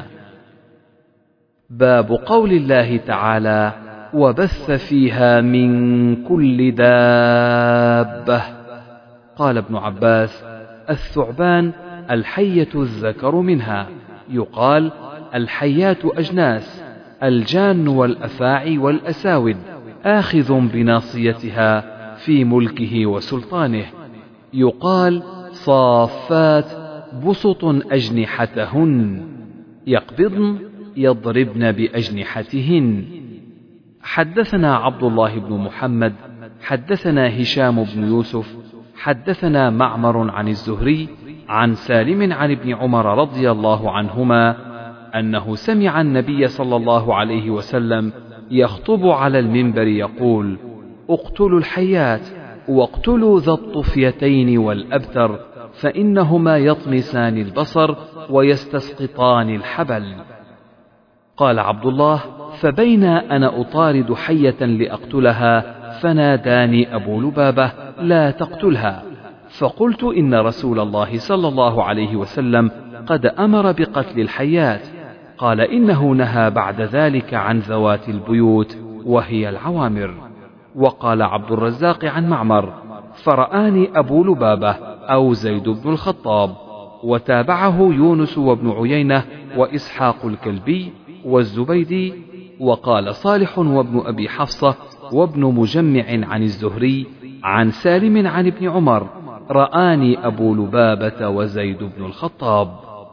باب قول الله تعالى: وبث فيها من كل دابة. قال ابن عباس: الثعبان الحية الذكر منها، يقال الحيات أجناس، الجان والأفاعي والأساود، آخذ بناصيتها في ملكه وسلطانه. يقال صافات بسط أجنحتهن، يقبضن يضربن بأجنحتهن. حدثنا عبد الله بن محمد حدثنا هشام بن يوسف حدثنا معمر عن الزهري عن سالم عن ابن عمر رضي الله عنهما أنه سمع النبي صلى الله عليه وسلم يخطب على المنبر يقول: اقتلوا الحيات واقتلوا ذا الطفيتين والأبتر، فإنهما يطمسان البصر ويستسقطان الحبل. قال عبد الله: فبينا أنا أطارد حية لأقتلها فناداني أبو لبابة: لا تقتلها. فقلت: إن رسول الله صلى الله عليه وسلم قد أمر بقتل الحيات. قال: إنه نهى بعد ذلك عن ذوات البيوت وهي العوامر. وقال عبد الرزاق عن معمر: فرآني أبو لبابة أو زيد بن الخطاب. وتابعه يونس وابن عيينة وإسحاق الكلبي والزبيدي. وقال صالح وابن أبي حفصة وابن مجمع عن الزهري عن سالم عن ابن عمر: رآني أبو لبابة وزيد بن الخطاب.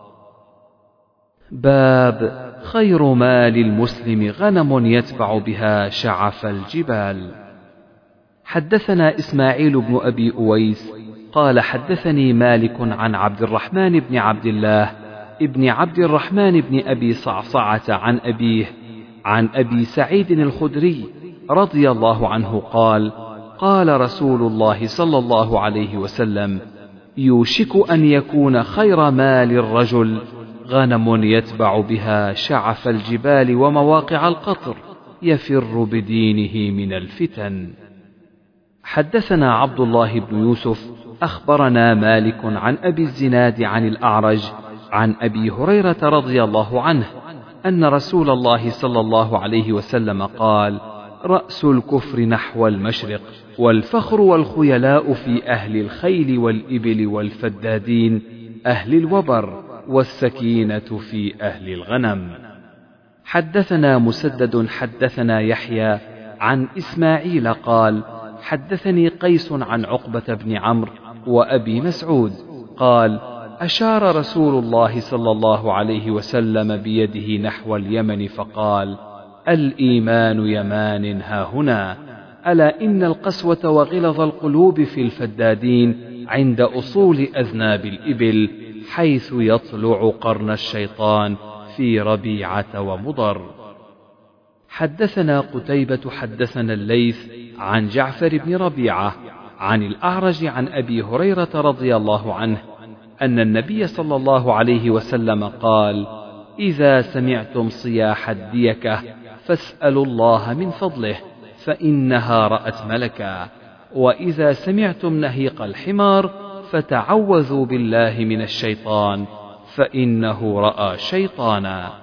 باب خير مال المسلم غنم يتبع بها شعف الجبال. حدثنا إسماعيل بن أبي أويس قال حدثني مالك عن عبد الرحمن بن عبد الله ابن عبد الرحمن بن أبي صعصعة عن أبيه عن أبي سعيد الخدري رضي الله عنه قال: قال رسول الله صلى الله عليه وسلم: يوشك أن يكون خير مال الرجل غنم يتبع بها شعف الجبال ومواقع القطر، يفر بدينه من الفتن. حدثنا عبد الله بن يوسف أخبرنا مالك عن أبي الزناد عن الأعرج عن أبي هريرة رضي الله عنه أن رسول الله صلى الله عليه وسلم قال: رأس الكفر نحو المشرق، والفخر والخيلاء في أهل الخيل والإبل والفدادين أهل الوبر، والسكينة في أهل الغنم. حدثنا مسدد حدثنا يحيى عن إسماعيل قال: حدثني قيس عن عقبة بن عمرو وأبي مسعود قال: أشار رسول الله صلى الله عليه وسلم بيده نحو اليمن فقال: الإيمان يمان هاهنا، ألا إن القسوة وغلظ القلوب في الفدادين عند أصول أذناب الإبل، حيث يطلع قرن الشيطان في ربيعة ومضر. حدثنا قتيبة حدثنا الليث عن جعفر بن ربيعة عن الأعرج عن أبي هريرة رضي الله عنه أن النبي صلى الله عليه وسلم قال: إذا سمعتم صياح الديكة فاسألوا الله من فضله، فإنها رأت ملكا، وإذا سمعتم نهيق الحمار فتعوذوا بالله من الشيطان، فإنه رأى شيطانا.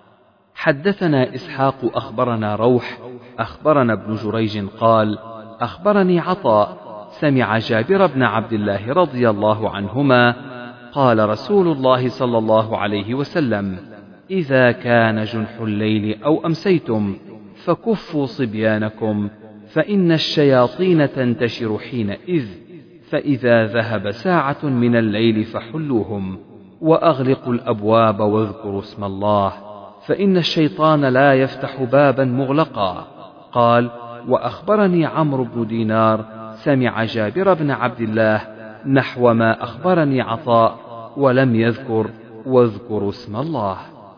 حدثنا إسحاق أخبرنا روح أخبرنا ابن جريج قال: أخبرني عطاء سمع جابر بن عبد الله رضي الله عنهما قال: رسول الله صلى الله عليه وسلم: إذا كان جنح الليل أو أمسيتم فكفوا صبيانكم، فإن الشياطين تنتشر حينئذ، فإذا ذهب ساعة من الليل فحلوهم، وأغلقوا الأبواب واذكروا اسم الله، فإن الشيطان لا يفتح بابا مغلقا. قال: وأخبرني عمرو بن دينار سمع جابر بن عبد الله نحو ما أخبرني عطاء، ولم يذكر واذكروا اسم الله.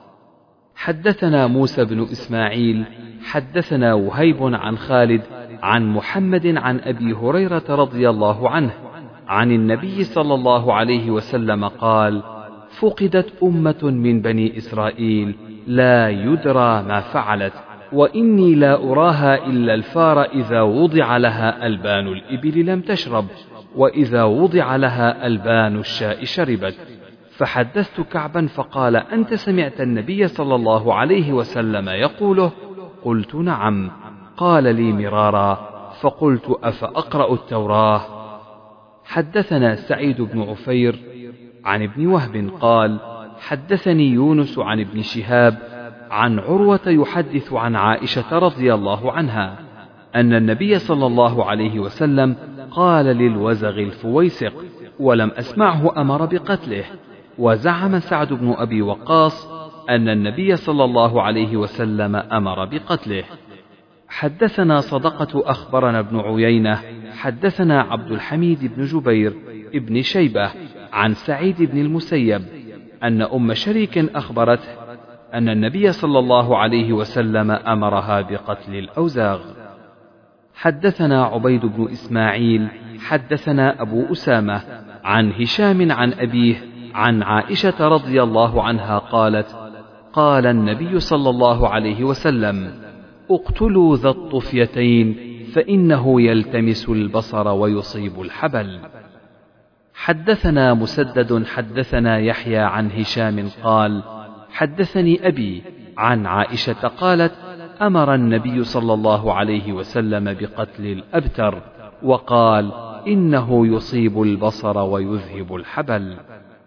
حدثنا موسى بن إسماعيل حدثنا وهيب عن خالد عن محمد عن أبي هريرة رضي الله عنه عن النبي صلى الله عليه وسلم قال: فقدت أمة من بني إسرائيل لا يدرى ما فعلت، وإني لا أراها إلا الفار إذا وضع لها ألبان الإبل لم تشرب، وإذا وضع لها ألبان الشاء شربت. فحدثت كعبا فقال: أنت سمعت النبي صلى الله عليه وسلم يقوله؟ قلت: نعم. قال لي مرارا، فقلت: أفأقرأ التوراة؟ حدثنا سعيد بن عفير عن ابن وهب قال: حدثني يونس عن ابن شهاب عن عروة يحدث عن عائشة رضي الله عنها أن النبي صلى الله عليه وسلم قال للوزغ الفويسق، ولم أسمعه أمر بقتله. وزعم سعد بن أبي وقاص أن النبي صلى الله عليه وسلم أمر بقتله. حدثنا صدقة أخبرنا ابن عيينة حدثنا عبد الحميد بن جبير ابن شيبة عن سعيد بن المسيب أن أم شريك أخبرته أن النبي صلى الله عليه وسلم أمرها بقتل الأوزاغ. حدثنا عبيد بن إسماعيل حدثنا أبو أسامة عن هشام عن أبيه عن عائشة رضي الله عنها قالت: قال النبي صلى الله عليه وسلم: اقتلوا ذا الطفيتين فإنه يلتمس البصر ويصيب الحبل. حدثنا مسدد حدثنا يحيى عن هشام قال: حدثني أبي عن عائشة قالت: أمر النبي صلى الله عليه وسلم بقتل الأبتر، وقال: إنه يصيب البصر ويذهب الحبل.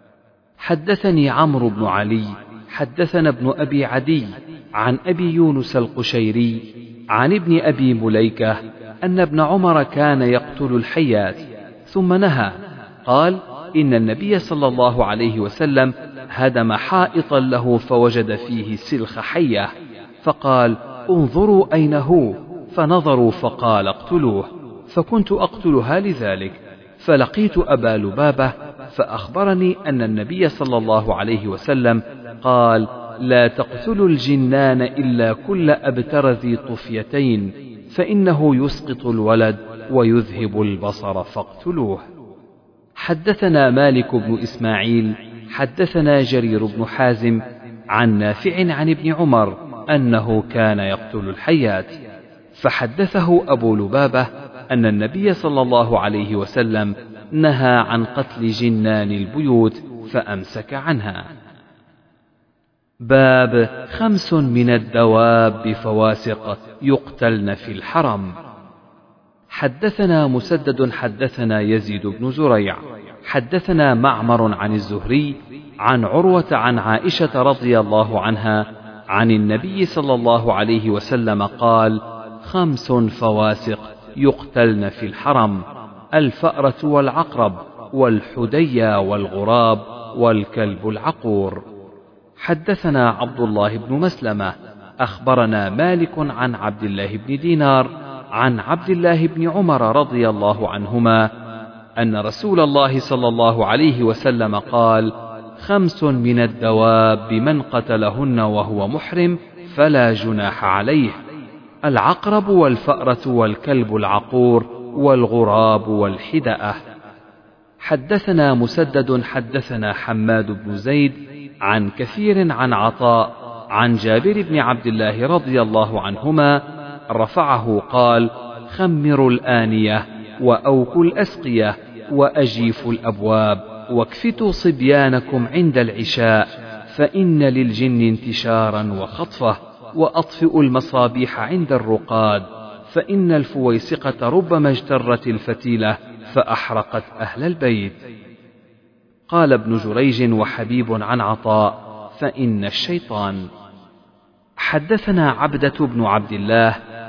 حدثني عمرو بن علي حدثنا ابن أبي عدي عن أبي يونس القشيري عن ابن أبي مليكة أن ابن عمر كان يقتل الحيات ثم نهى. قال: إن النبي صلى الله عليه وسلم هدم حائطا له فوجد فيه سلخ حية، فقال: انظروا أين هو، فنظروا فقال: اقتلوه، فكنت أقتلها لذلك، فلقيت أبا لبابة فأخبرني أن النبي صلى الله عليه وسلم قال: لا تقتلوا الجنان إلا كل أبتر ذي طفيتين، فإنه يسقط الولد ويذهب البصر فاقتلوه. حدثنا مالك بن إسماعيل حدثنا جرير بن حازم عن نافع عن ابن عمر أنه كان يقتل الحيات، فحدثه أبو لبابة أن النبي صلى الله عليه وسلم نهى عن قتل جنان البيوت فأمسك عنها. باب خمس من الدواب فواسق يقتلن في الحرم. حدثنا مسدد حدثنا يزيد بن زريع حدثنا معمر عن الزهري عن عروة عن عائشة رضي الله عنها عن النبي صلى الله عليه وسلم قال: خمس فواسق يقتلن في الحرم: الفأرة والعقرب والحديا والغراب والكلب العقور. حدثنا عبد الله بن مسلمة أخبرنا مالك عن عبد الله بن دينار عن عبد الله بن عمر رضي الله عنهما أن رسول الله صلى الله عليه وسلم قال: خمس من الدواب من قتلهن وهو محرم فلا جناح عليه: العقرب والفأرة والكلب العقور والغراب والحدأة. حدثنا مسدد حدثنا حماد بن زيد عن كثير عن عطاء عن جابر بن عبد الله رضي الله عنهما رفعه قال: خمروا الآنية وأوكوا الأسقية وأجيفوا الأبواب واكفتوا صبيانكم عند العشاء، فإن للجن انتشارا وخطفة، وأطفئوا المصابيح عند الرقاد، فإن الفويسقة ربما اجترت الفتيلة فأحرقت أهل البيت. قال ابن جريج وحبيب عن عطاء: فإن الشيطان. حدثنا عبدة بن عبد الله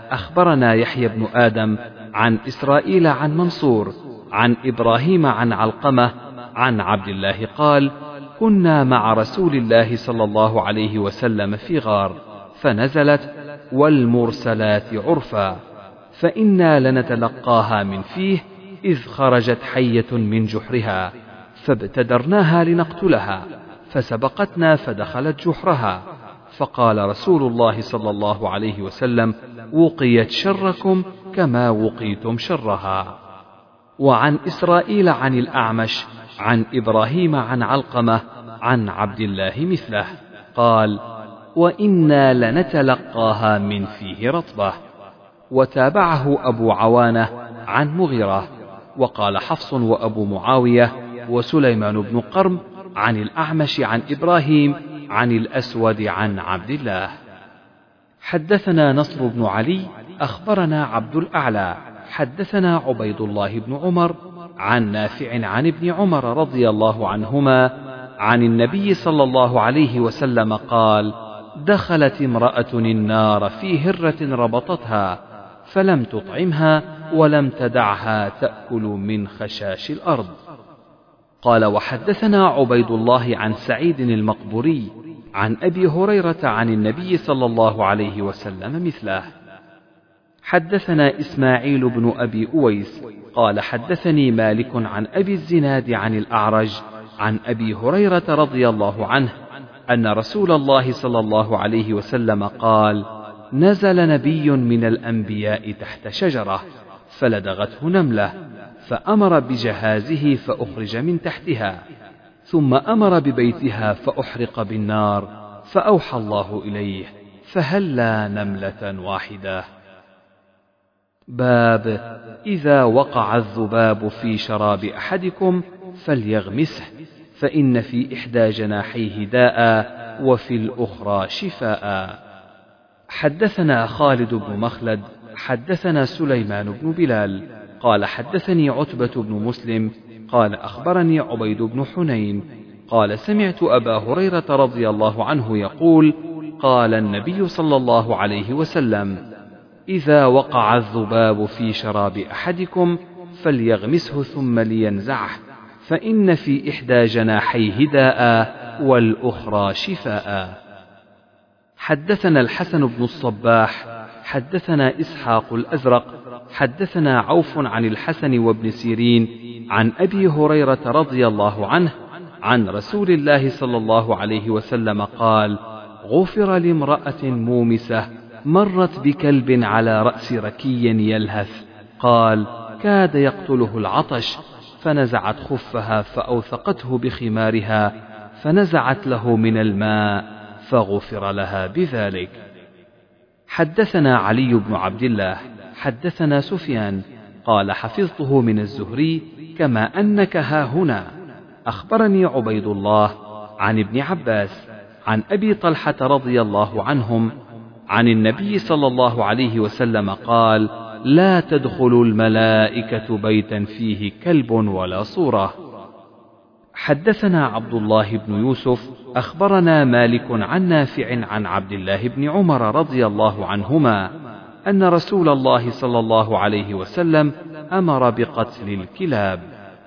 أخبرنا يحيى بن آدم عن إسرائيل عن منصور عن إبراهيم عن علقمة عن عبد الله قال: كنا مع رسول الله صلى الله عليه وسلم في غار، فنزلت: والمرسلات عرفا، فإنا لنتلقاها من فيه إذ خرجت حية من جحرها، فابتدرناها لنقتلها، فسبقتنا فدخلت جحرها، فقال رسول الله صلى الله عليه وسلم: وقيت شركم كما وقيتم شرها. وعن إسرائيل عن الأعمش عن إبراهيم عن علقمة عن عبد الله مثله قال: وإنا لنتلقاها من فيه رطبة. وتابعه أبو عوانة عن مغيرة. وقال حفص وأبو معاوية وسليمان بن قرم عن الأعمش عن إبراهيم عن الأسود عن عبد الله. حدثنا نصر بن علي أخبرنا عبد الأعلى حدثنا عبيد الله بن عمر عن نافع عن ابن عمر رضي الله عنهما عن النبي صلى الله عليه وسلم قال: دخلت امرأة النار في هرة ربطتها، فلم تطعمها ولم تدعها تأكل من خشاش الأرض. قال: وحدثنا عبيد الله عن سعيد المقبوري عن أبي هريرة عن النبي صلى الله عليه وسلم مثله. حدثنا إسماعيل بن أبي أويس قال: حدثني مالك عن أبي الزناد عن الأعرج عن أبي هريرة رضي الله عنه أن رسول الله صلى الله عليه وسلم قال: نزل نبي من الأنبياء تحت شجرة، فلدغته نملة، فأمر بجهازه فأخرج من تحتها، ثم أمر ببيتها فأحرق بالنار، فأوحى الله إليه: فهلا نملة واحدة. باب إذا وقع الذباب في شراب أحدكم فليغمسه، فإن في إحدى جناحيه داء وفي الأخرى شفاء. حدثنا خالد بن مخلد حدثنا سليمان بن بلال قال: حدثني عتبة بن مسلم قال: أخبرني عبيد بن حنين قال: سمعت أبا هريرة رضي الله عنه يقول: قال النبي صلى الله عليه وسلم: إذا وقع الذباب في شراب أحدكم فليغمسه ثم لينزعه، فإن في إحدى جناحيه داء والأخرى شفاء. حدثنا الحسن بن الصباح حدثنا إسحاق الأزرق حدثنا عوف عن الحسن وابن سيرين عن أبي هريرة رضي الله عنه عن رسول الله صلى الله عليه وسلم قال: غفر لامرأة مومسة مرت بكلب على رأس ركي يلهث، قال: كاد يقتله العطش، فنزعت خفها فأوثقته بخمارها، فنزعت له من الماء، فغفر لها بذلك. حدثنا علي بن عبد الله حدثنا سفيان قال: حفظته من الزهري كما أنك ها هنا. أخبرني عبيد الله عن ابن عباس عن أبي طلحة رضي الله عنهم عن النبي صلى الله عليه وسلم قال: لا تدخل الملائكة بيتا فيه كلب ولا صورة. حدثنا عبد الله بن يوسف أخبرنا مالك عن نافع عن عبد الله بن عمر رضي الله عنهما أن رسول الله صلى الله عليه وسلم أمر بقتل الكلاب.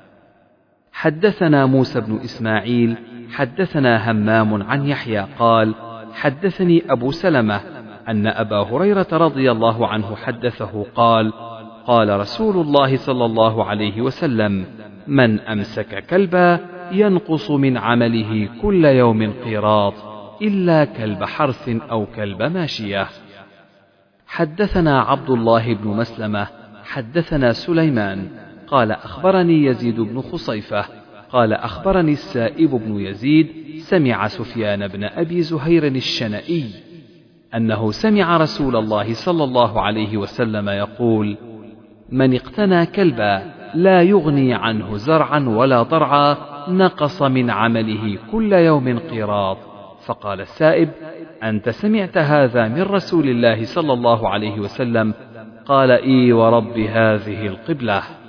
حدثنا موسى بن إسماعيل حدثنا همام عن يحيى قال: حدثني أبو سلمة أن أبا هريرة رضي الله عنه حدثه قال: قال رسول الله صلى الله عليه وسلم: من أمسك كلبا ينقص من عمله كل يوم قيراط إلا كلب حرث أو كلب ماشية. حدثنا عبد الله بن مسلمة حدثنا سليمان قال: أخبرني يزيد بن خصيفة قال: أخبرني السائب بن يزيد سمع سفيان بن أبي زهير الشنائي أنه سمع رسول الله صلى الله عليه وسلم يقول: من اقتنى كلبا لا يغني عنه زرعا ولا ضرعا نقص من عمله كل يوم قيراط. فقال السائب: أنت سمعت هذا من رسول الله صلى الله عليه وسلم؟ قال: إي ورب هذه القبلة.